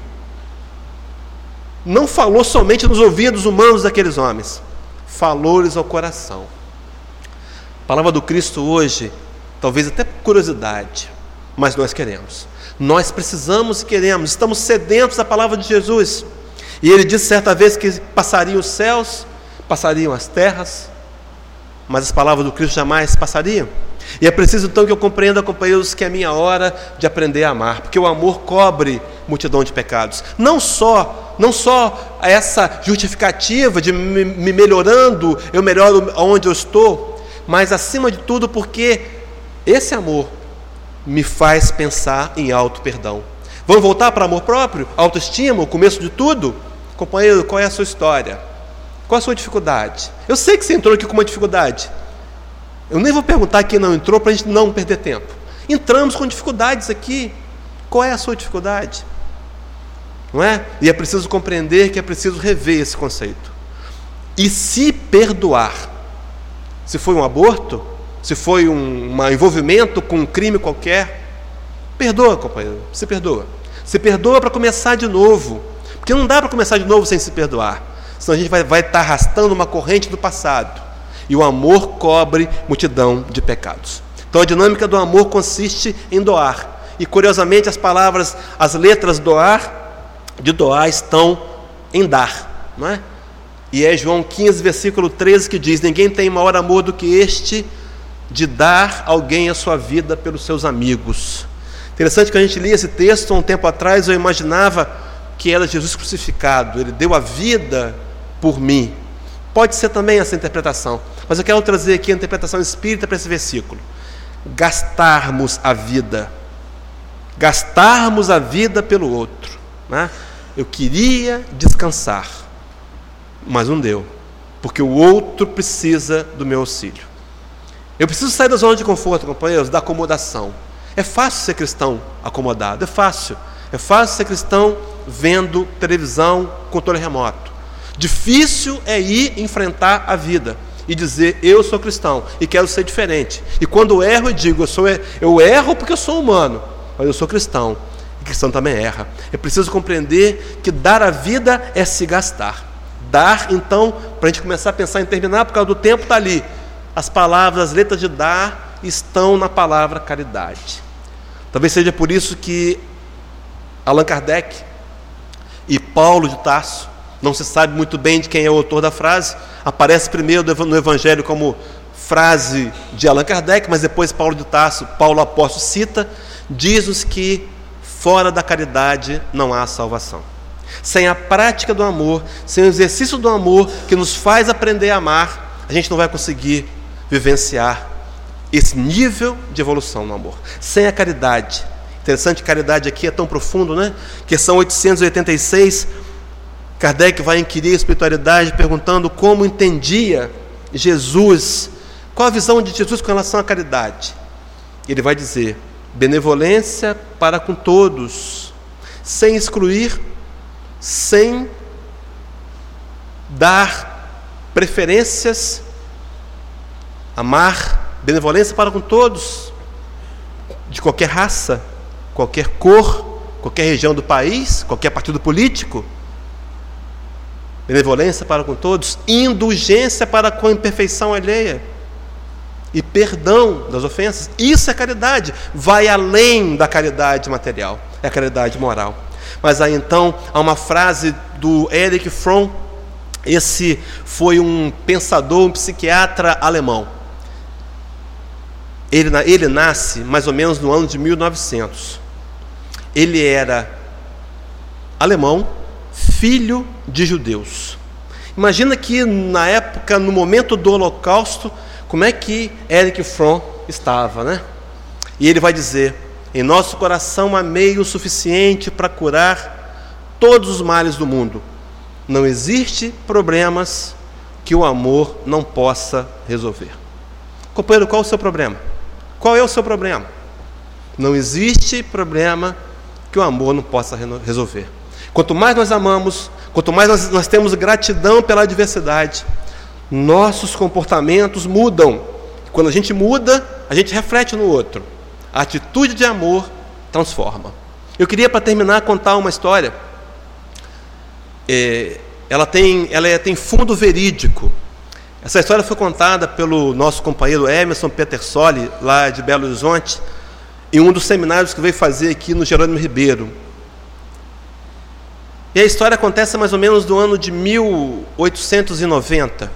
não falou somente nos ouvidos humanos daqueles homens, falou-lhes ao coração. A palavra do Cristo hoje, talvez até por curiosidade, mas nós queremos, nós precisamos e queremos, estamos sedentos da palavra de Jesus. E Ele disse certa vez que passariam os céus, passariam as terras, mas as palavras do Cristo jamais passariam. E é preciso então que eu compreenda, companheiros, que é a minha hora de aprender a amar, porque o amor cobre multidão de pecados. Não só, não só essa justificativa de me, me melhorando, eu melhoro onde eu estou, mas acima de tudo porque esse amor me faz pensar em auto-perdão. Vamos voltar para amor próprio, autoestima, o começo de tudo? Companheiro, qual é a sua história? Qual a sua dificuldade? Eu sei que você entrou aqui com uma dificuldade. Eu nem vou perguntar quem não entrou para a gente não perder tempo. Entramos com dificuldades aqui. Qual é a sua dificuldade? Não é? E é preciso compreender que é preciso rever esse conceito. E se perdoar. Se foi um aborto, se foi um, um envolvimento com um crime qualquer, perdoa, companheiro, se perdoa. Se perdoa para começar de novo. Porque não dá para começar de novo sem se perdoar. Senão a gente vai, vai estar arrastando uma corrente do passado. E o amor cobre multidão de pecados. Então a dinâmica do amor consiste em doar. E curiosamente as palavras, as letras doar, de doar estão em dar, não é? E é João quinze, versículo treze que diz: ninguém tem maior amor do que este, de dar alguém a sua vida pelos seus amigos. Interessante que a gente lia esse texto há um tempo atrás, eu imaginava que era Jesus crucificado, Ele deu a vida por mim. Pode ser também essa interpretação, mas eu quero trazer aqui a interpretação espírita para esse versículo. Gastarmos a vida gastarmos a vida pelo outro, né? Eu queria descansar, mas não deu, porque o outro precisa do meu auxílio. Eu preciso sair da zona de conforto, companheiros, da acomodação. É fácil ser cristão acomodado, é fácil. É fácil ser cristão vendo televisão, controle remoto. Difícil é ir enfrentar a vida e dizer, eu sou cristão e quero ser diferente. E quando eu erro, eu digo, eu, sou, eu erro porque eu sou humano, mas eu sou cristão. E cristão também erra. É preciso compreender que dar a vida é se gastar. Dar, então, para a gente começar a pensar em terminar, por causa do tempo está ali. As palavras, as letras de dar estão na palavra caridade. Talvez seja por isso que Allan Kardec e Paulo de Tarso, não se sabe muito bem de quem é o autor da frase, aparece primeiro no Evangelho como frase de Allan Kardec, mas depois Paulo de Tarso, Paulo apóstolo cita, diz-nos que fora da caridade não há salvação. Sem a prática do amor, sem o exercício do amor que nos faz aprender a amar, a gente não vai conseguir vivenciar esse nível de evolução no amor. Sem a caridade, interessante que caridade aqui é tão profundo, né? Questão oitocentos e oitenta e seis, Kardec vai inquirir a espiritualidade perguntando como entendia Jesus, qual a visão de Jesus com relação à caridade. Ele vai dizer, benevolência para com todos, sem excluir, sem dar preferências, amar, benevolência para com todos, de qualquer raça, qualquer cor, qualquer região do país, qualquer partido político. Benevolência para com todos, indulgência para com a imperfeição alheia e perdão das ofensas. Isso é caridade, vai além da caridade material, é a caridade moral. Mas aí então há uma frase do Erich Fromm, esse foi um pensador, um psiquiatra alemão. Ele, ele nasce mais ou menos no ano de mil e novecentos. Ele era alemão, filho de judeus. Imagina que na época, no momento do Holocausto, como é que Erich Fromm estava, né? E ele vai dizer, em nosso coração há meio suficiente para curar todos os males do mundo. Não existe problemas que o amor não possa resolver. Companheiro, qual é o seu problema? Qual é o seu problema? Não existe problema que o amor não possa resolver. Quanto mais nós amamos, quanto mais nós, nós temos gratidão pela adversidade, nossos comportamentos mudam. Quando a gente muda, a gente reflete no outro. A atitude de amor transforma. Eu queria, para terminar, contar uma história. É, ela tem, ela é, tem fundo verídico. Essa história foi contada pelo nosso companheiro Emerson Petersoli, lá de Belo Horizonte, em um dos seminários que veio fazer aqui no Jerônimo Ribeiro. E a história acontece mais ou menos no ano de mil oitocentos e noventa.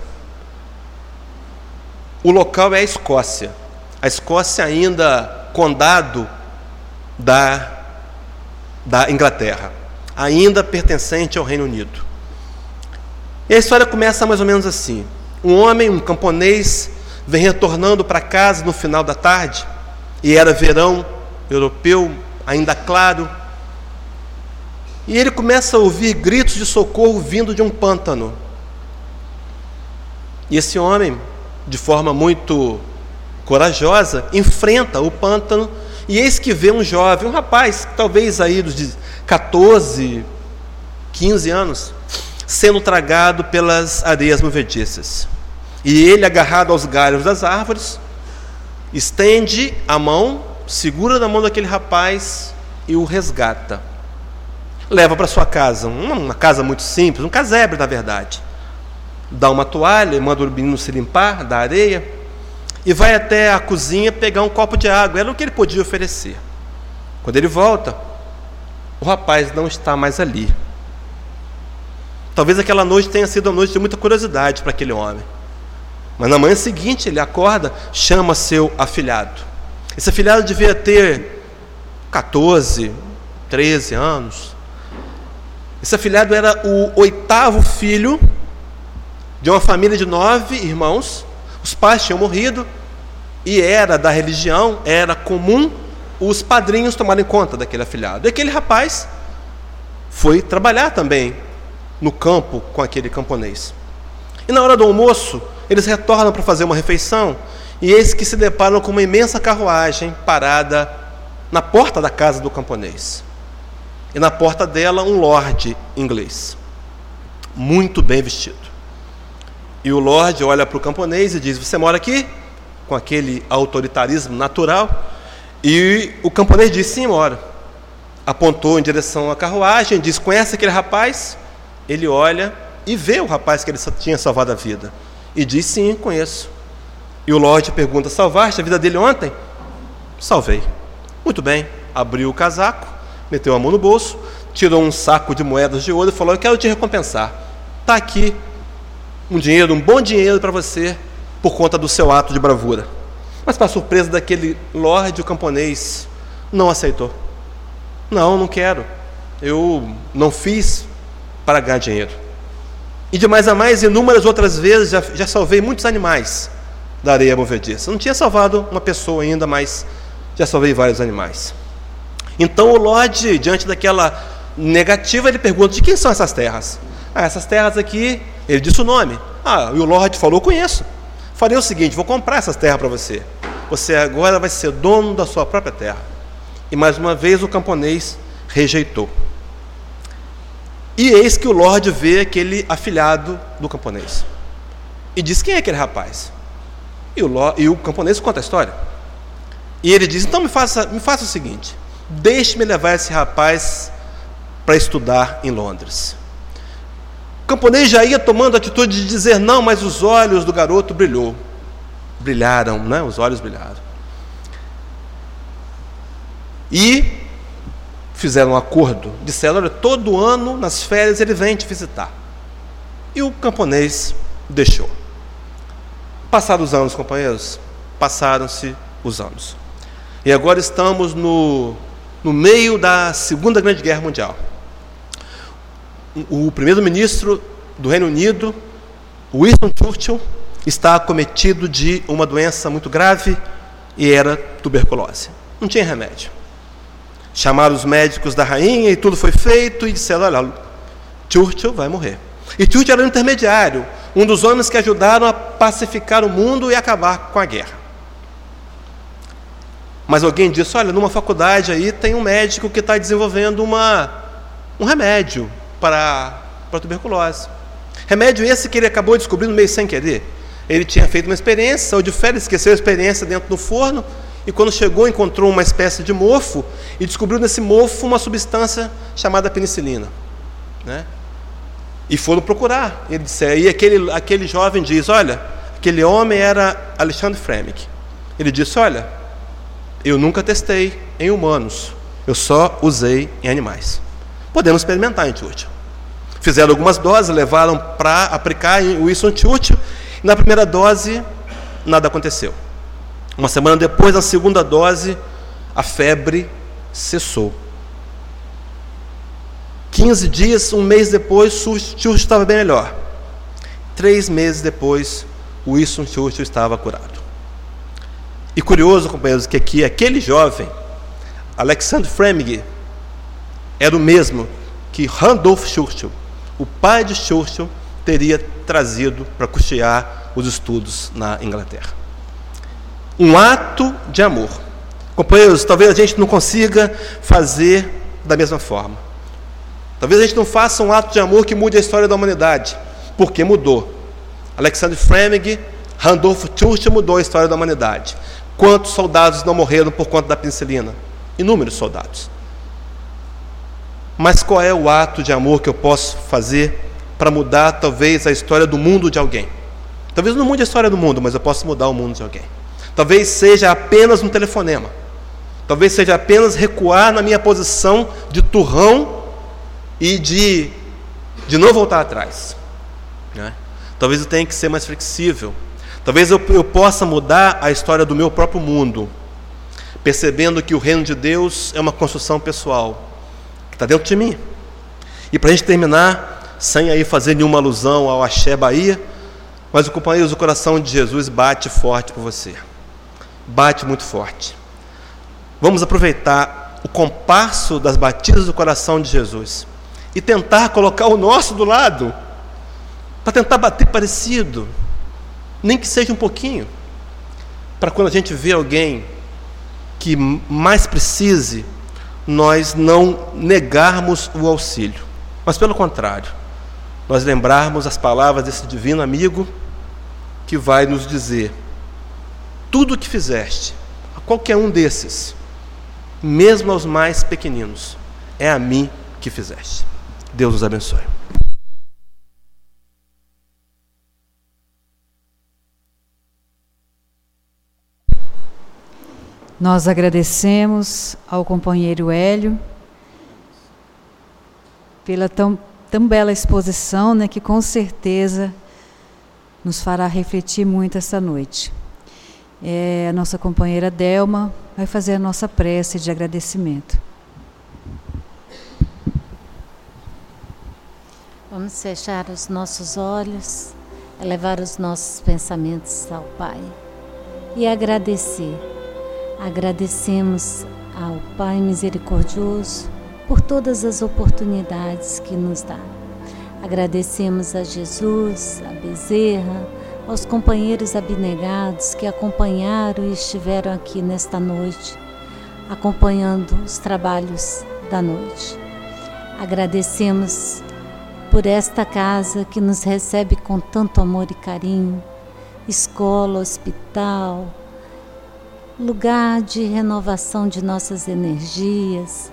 O local é a Escócia. A Escócia ainda condado da, da Inglaterra, ainda pertencente ao Reino Unido. E a história começa mais ou menos assim. Um homem, um camponês, vem retornando para casa no final da tarde, e era verão europeu, ainda claro, e ele começa a ouvir gritos de socorro vindo de um pântano. E esse homem, de forma muito corajosa, enfrenta o pântano, e eis que vê um jovem, um rapaz, talvez aí dos catorze, quinze anos, sendo tragado pelas areias movediças. E ele, agarrado aos galhos das árvores, estende a mão, segura na mão daquele rapaz e o resgata. Leva para sua casa, uma casa muito simples, um casebre na verdade. Dá uma toalha, manda o menino se limpar da areia e vai até a cozinha pegar um copo de água. Era o que ele podia oferecer. Quando ele volta, o rapaz não está mais ali. Talvez aquela noite tenha sido uma noite de muita curiosidade para aquele homem. Mas na manhã seguinte ele acorda, chama seu afilhado. Esse afilhado devia ter catorze, treze anos. Esse afilhado era o oitavo filho de uma família de nove irmãos. Os pais tinham morrido e era da religião, era comum os padrinhos tomarem conta daquele afilhado. E aquele rapaz foi trabalhar também no campo com aquele camponês. E na hora do almoço, eles retornam para fazer uma refeição, e eis que se deparam com uma imensa carruagem parada na porta da casa do camponês. E na porta dela um lorde inglês, muito bem vestido. E o lorde olha para o camponês e diz: você mora aqui? Com aquele autoritarismo natural. E o camponês diz: sim, moro. Apontou em direção à carruagem, diz: conhece aquele rapaz? Ele olha e vê o rapaz que ele tinha salvado a vida. E diz: sim, conheço. E o lorde pergunta: salvaste a vida dele ontem? Salvei. Muito bem. Abriu o casaco, meteu a mão no bolso, tirou um saco de moedas de ouro e falou: eu quero te recompensar. Está aqui um dinheiro, um bom dinheiro para você, por conta do seu ato de bravura. Mas, para surpresa daquele lorde, o camponês não aceitou. Não, não quero. Eu não fiz para ganhar dinheiro. E de mais a mais, inúmeras outras vezes, já, já salvei muitos animais da areia movediça. Não tinha salvado uma pessoa ainda, mas já salvei vários animais. Então o lorde, diante daquela negativa, ele pergunta: de quem são essas terras? Ah, essas terras aqui, ele disse o nome. Ah, e o lorde falou: conheço. Farei o seguinte: vou comprar essas terras para você. Você agora vai ser dono da sua própria terra. E mais uma vez o camponês rejeitou. E eis que o lorde vê aquele afilhado do camponês e diz: quem é aquele rapaz? E o, lorde, e o camponês conta a história. E ele diz: então me faça, me faça o seguinte, deixe-me levar esse rapaz para estudar em Londres. O camponês já ia tomando a atitude de dizer não, mas os olhos do garoto brilhou. Brilharam, né? Os olhos brilharam. E fizeram um acordo. Disseram: olha, todo ano, nas férias, ele vem te visitar. E o camponês deixou. Passaram os anos, companheiros. Passaram-se os anos. E agora estamos no, no meio da Segunda Grande Guerra Mundial. O primeiro-ministro do Reino Unido, Winston Churchill, está acometido de uma doença muito grave, e era tuberculose. Não tinha remédio. Chamaram os médicos da rainha e tudo foi feito, e disseram: olha, Churchill vai morrer. E Churchill era um intermediário, um dos homens que ajudaram a pacificar o mundo e acabar com a guerra. Mas alguém disse: olha, numa faculdade aí tem um médico que está desenvolvendo uma, um remédio para, para a tuberculose. Remédio esse que ele acabou descobrindo meio sem querer. Ele tinha feito uma experiência, saiu de férias, esqueceu a experiência dentro do forno, e quando chegou encontrou uma espécie de mofo, e descobriu nesse mofo uma substância chamada penicilina, né? E foram procurar. Ele disse, e aquele, aquele jovem diz: olha, aquele homem era Alexandre Fleming. Ele disse: olha, eu nunca testei em humanos, eu só usei em animais. Podemos experimentar em Churchill. Fizeram algumas doses, levaram para aplicar em Winston Churchill. Na primeira dose, nada aconteceu. Uma semana depois, na segunda dose, a febre cessou. quinze dias, um mês depois, Churchill estava bem melhor. Três meses depois, Winston Churchill estava curado. E curioso, companheiros, que aqui, aquele jovem, Alexander Fleming, era o mesmo que Randolph Churchill, o pai de Churchill, teria trazido para custear os estudos na Inglaterra. Um ato de amor. Companheiros, talvez a gente não consiga fazer da mesma forma. Talvez a gente não faça um ato de amor que mude a história da humanidade, porque mudou. Alexander Fleming, Randolph Churchill mudou a história da humanidade. Quantos soldados não morreram por conta da penicilina? Inúmeros soldados. Mas qual é o ato de amor que eu posso fazer para mudar, talvez, a história do mundo de alguém? Talvez não mude a história do mundo, mas eu posso mudar o mundo de alguém. Talvez seja apenas um telefonema. Talvez seja apenas recuar na minha posição de turrão e de, de não voltar atrás, né? Talvez eu tenha que ser mais flexível. Talvez eu, eu possa mudar a história do meu próprio mundo, percebendo que o reino de Deus é uma construção pessoal, que está dentro de mim. E para a gente terminar, sem aí fazer nenhuma alusão ao Axé Bahia, mas, companheiros, o coração de Jesus bate forte por você. Bate muito forte. vamos aproveitar o compasso das batidas do coração de Jesus e tentar colocar o nosso do lado, para tentar bater parecido, nem que seja um pouquinho, para quando a gente vê alguém que mais precise, nós não negarmos o auxílio, mas pelo contrário, nós lembrarmos as palavras desse divino amigo que vai nos dizer: tudo o que fizeste a qualquer um desses, mesmo aos mais pequeninos, é a mim que fizeste. Deus nos abençoe. Nós agradecemos ao companheiro Hélio pela tão, tão bela exposição, né, que com certeza nos fará refletir muito esta noite. É, a nossa companheira Delma vai fazer a nossa prece de agradecimento. Vamos fechar os nossos olhos, elevar os nossos pensamentos ao Pai e agradecer. Agradecemos ao Pai misericordioso por todas as oportunidades que nos dá. Agradecemos a Jesus, a Bezerra, aos companheiros abnegados que acompanharam e estiveram aqui nesta noite, acompanhando os trabalhos da noite. Agradecemos por esta casa que nos recebe com tanto amor e carinho, escola, hospital, lugar de renovação de nossas energias,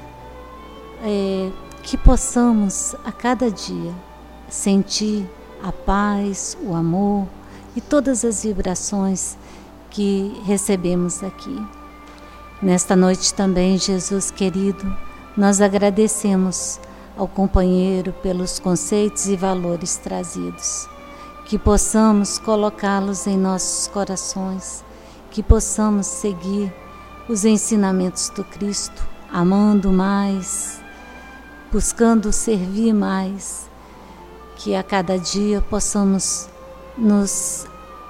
é, que possamos a cada dia sentir a paz, o amor e todas as vibrações que recebemos aqui. Nesta noite também, Jesus querido, nós agradecemos ao companheiro pelos conceitos e valores trazidos, que possamos colocá-los em nossos corações, que possamos seguir os ensinamentos do Cristo, amando mais, buscando servir mais, que a cada dia possamos nos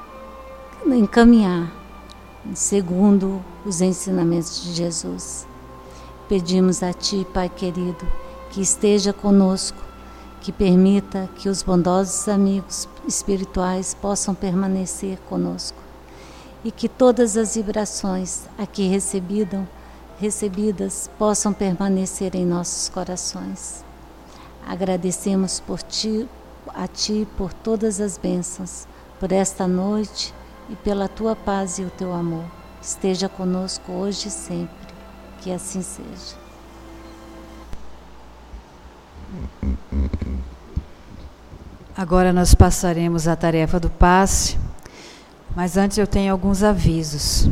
encaminhar segundo os ensinamentos de Jesus. Pedimos a Ti, Pai querido, que esteja conosco, que permita que os bondosos amigos espirituais possam permanecer conosco e que todas as vibrações aqui recebidas, recebidas possam permanecer em nossos corações. Agradecemos por ti, a Ti por todas as bênçãos, por esta noite e pela Tua paz e o Teu amor. Esteja conosco hoje e sempre, que assim seja. Agora nós passaremos à tarefa do passe, mas antes eu tenho alguns avisos.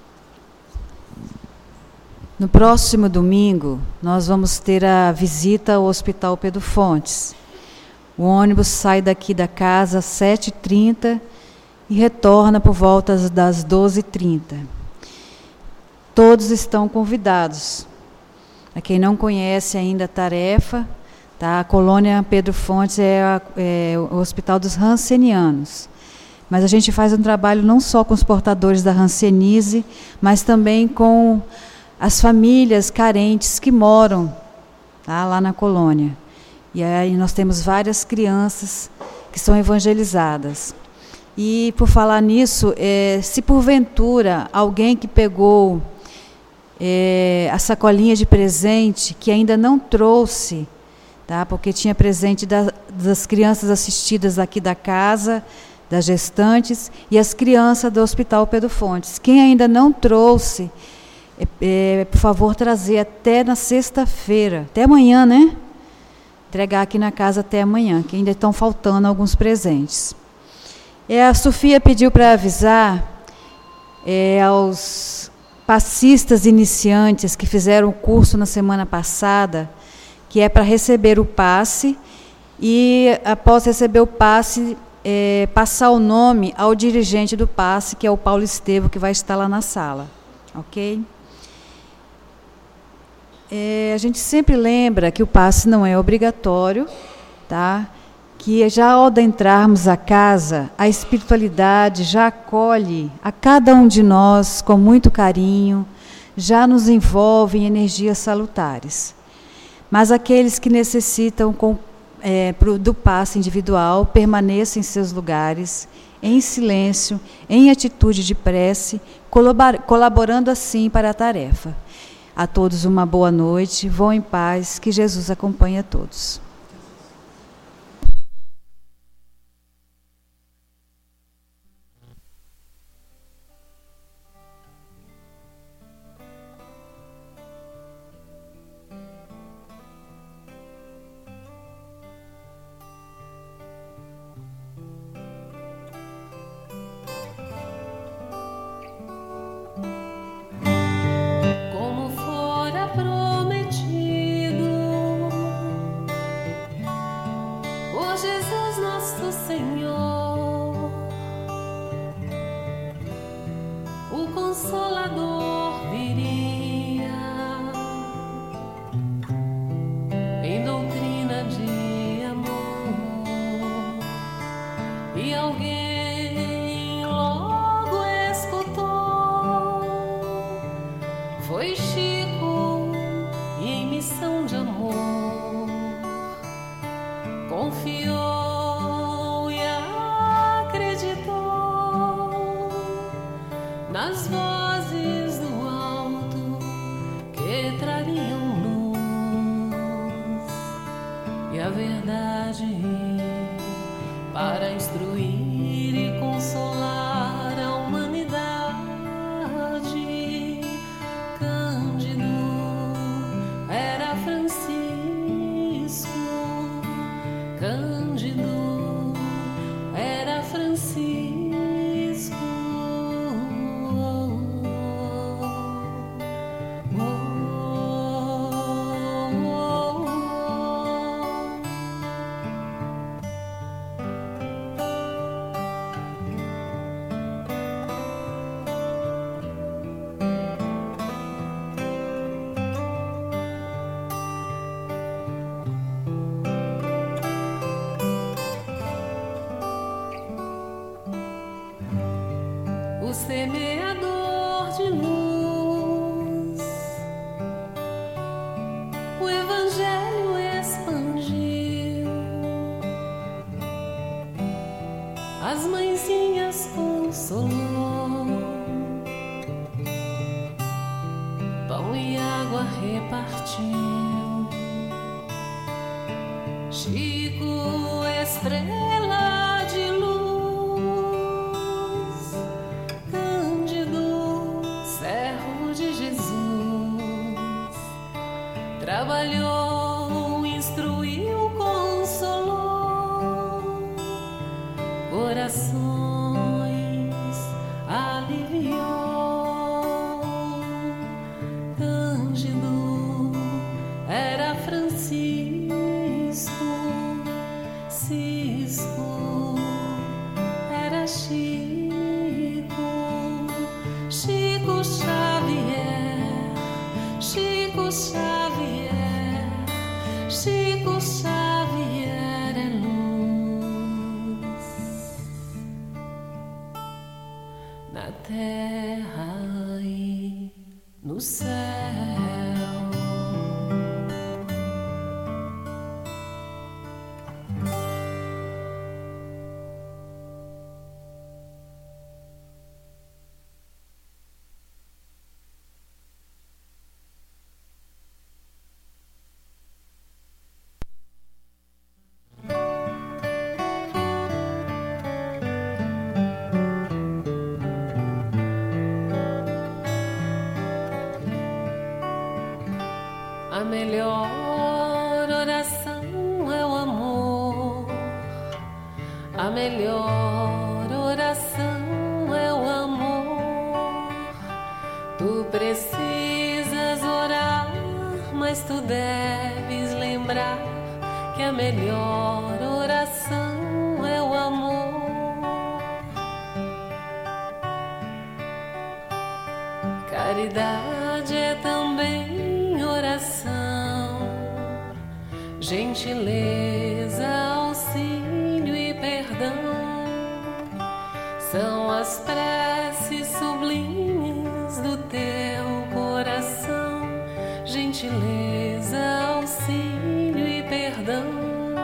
No próximo domingo, nós vamos ter a visita ao Hospital Pedro Fontes. O ônibus sai daqui da casa às sete e trinta e retorna por volta das doze e trinta. Todos estão convidados. A quem não conhece ainda a tarefa, tá? A colônia Pedro Fontes é, a, é o Hospital dos Hanseníanos. Mas a gente faz um trabalho não só com os portadores da hanseníase, mas também com as famílias carentes que moram, tá, lá na colônia. E aí nós temos várias crianças que são evangelizadas. E, por falar nisso, é, se porventura alguém que pegou é, a sacolinha de presente, que ainda não trouxe, tá, porque tinha presente da, das crianças assistidas aqui da casa, das gestantes, e as crianças do Hospital Pedro Fontes. Quem ainda não trouxe, é, é, por favor, trazer até na sexta-feira, até amanhã, né? Entregar aqui na casa até amanhã, que ainda estão faltando alguns presentes. É, a Sofia pediu para avisar é, aos passistas iniciantes que fizeram o curso na semana passada, que é para receber o passe e, após receber o passe, é, passar o nome ao dirigente do passe, que é o Paulo Estevo, que vai estar lá na sala. Ok? É, a gente sempre lembra que o passe não é obrigatório, tá? Que já ao adentrarmos a casa, a espiritualidade já acolhe a cada um de nós com muito carinho, já nos envolve em energias salutares. Mas aqueles que necessitam com, é, do passe individual permaneçam em seus lugares, em silêncio, em atitude de prece, colaborando assim para a tarefa. A todos uma boa noite, vão em paz, que Jesus acompanhe a todos. O semeador de luz, o Evangelho expandiu, as mãezinhas consolou, pão e água repartiu. Chico, estrela de luz, trabalhou, instruiu, consolou, corações aliviou. Cândido era Francisco, Cisco era Chico, Chico Xavier, Chico Xavier. Chico Xavier é luz na terra e no céu. A melhor oração é o amor, a melhor oração é o amor. Tu precisas orar, mas tu deves lembrar que a melhor oração é o amor. Caridade é também oração, gentileza, auxílio e perdão são as preces sublimes do teu coração. gentileza, auxílio e perdão.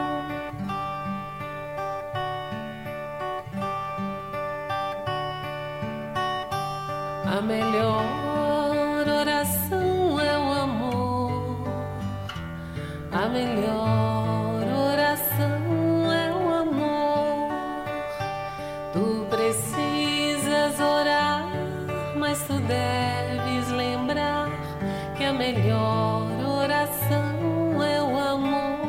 A melhor oração é o amor. A melhor oração é o amor. Tu precisas orar, mas tu deves lembrar que a melhor oração é o amor.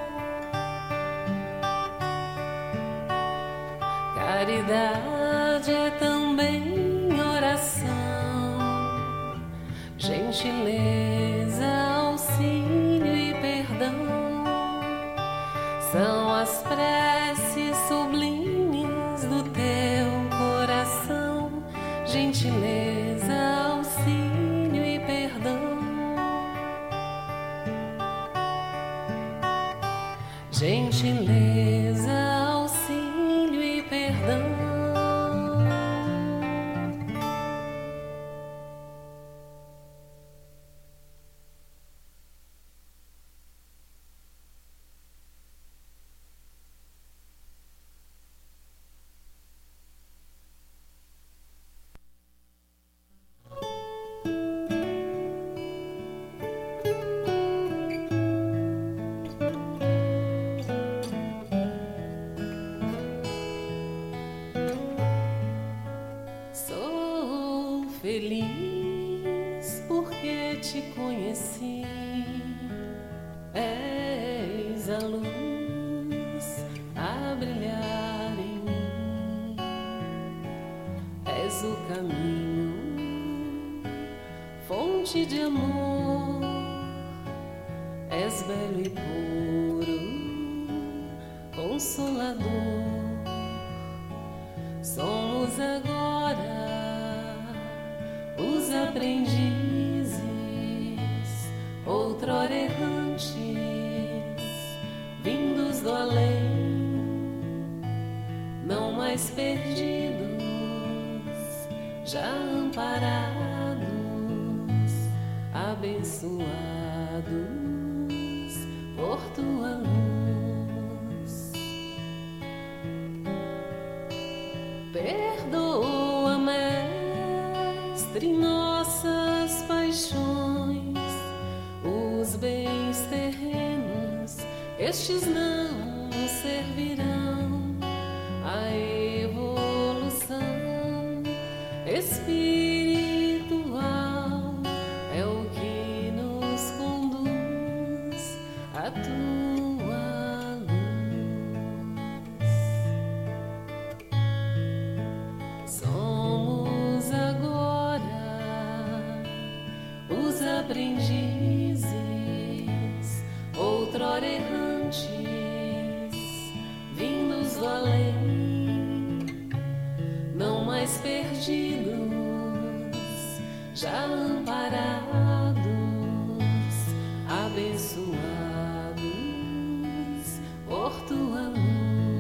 Caridade é também oração, gentileza, auxílio e perdão. São as preces sublimes do teu coração, gentileza, auxílio e perdão. Gentileza, auxílio e perdão. Feliz porque te conheci, és a luz a brilhar em mim, és o caminho, fonte de amor, és belo e puro, consolador. Somos agora os aprendizes, outrora errantes, vindos do além, não mais perdidos, já amparados, abençoados por tua luz. Perdoa, Mestre, nossas paixões, os bens terrenos, estes não servirão à evolução espiritual, é o que nos conduz a tua luz. Somos agora os aprendizes, outrora errantes, vindos do além, não mais perdidos, já amparados, abençoados por tua luz.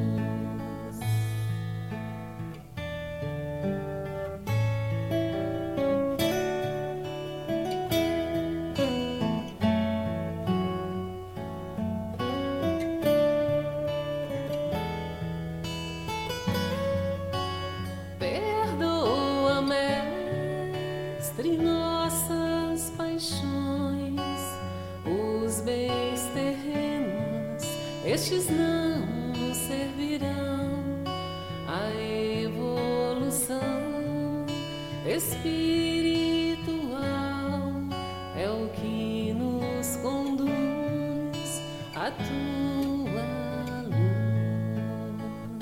Perdoa, Mestre, nossas paixões, os bens terrenos, estes não servirão à evolução espiritual, é o que nos conduz a tua luz.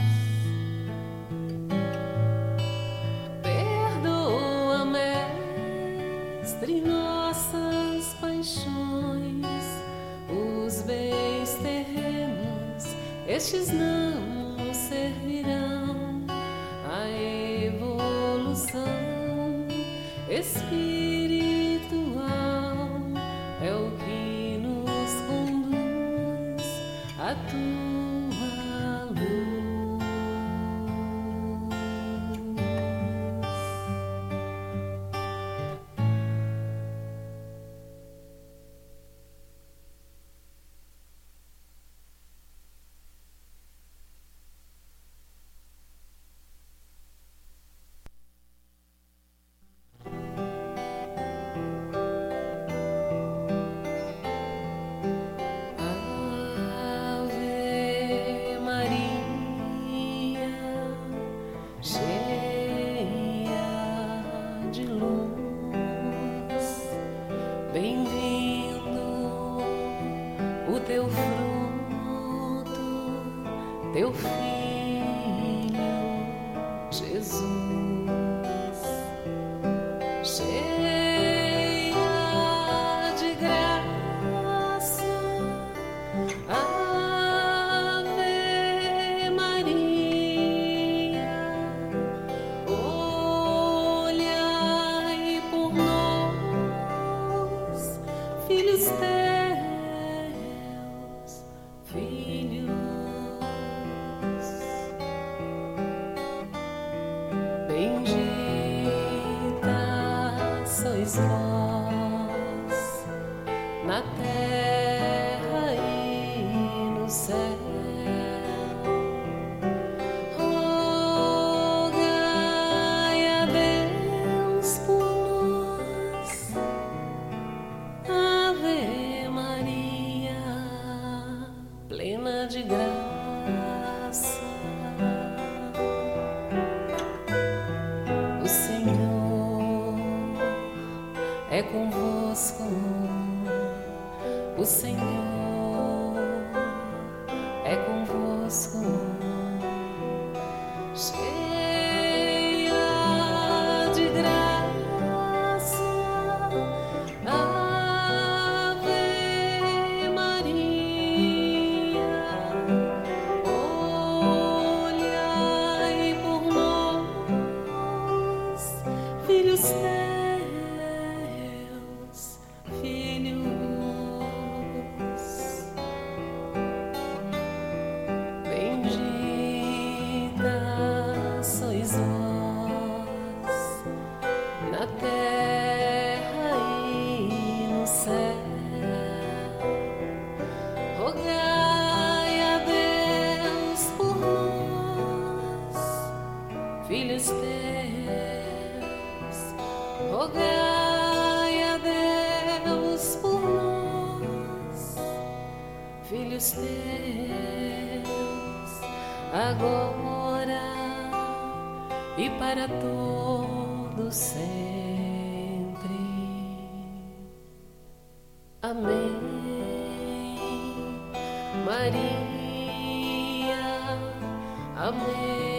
Perdoa, Mestre, nossas paixões, os bens terrenos, estes não servirão à evolução espiritual, é o que nos conduz a tua luz. o teu fruto, teu filho, Jesus, cheia de graça, Ave Maria, olhai por nós, filhos teus, filhos. Bendita sois vós na terra e no céu. Rogai a Deus por nós, Ave Maria, plena de graça. O Senhor é convosco, o Senhor é convosco, cheia de graça, Ave Maria, olhai por nós, filhos teus, filhos. Bendita sois vós na terra e no céu. Rogai a Deus por nós, filhos teus. Rogai a Deus por nós, filhos teus, agora e para todo sempre. Amém. Maria, amém.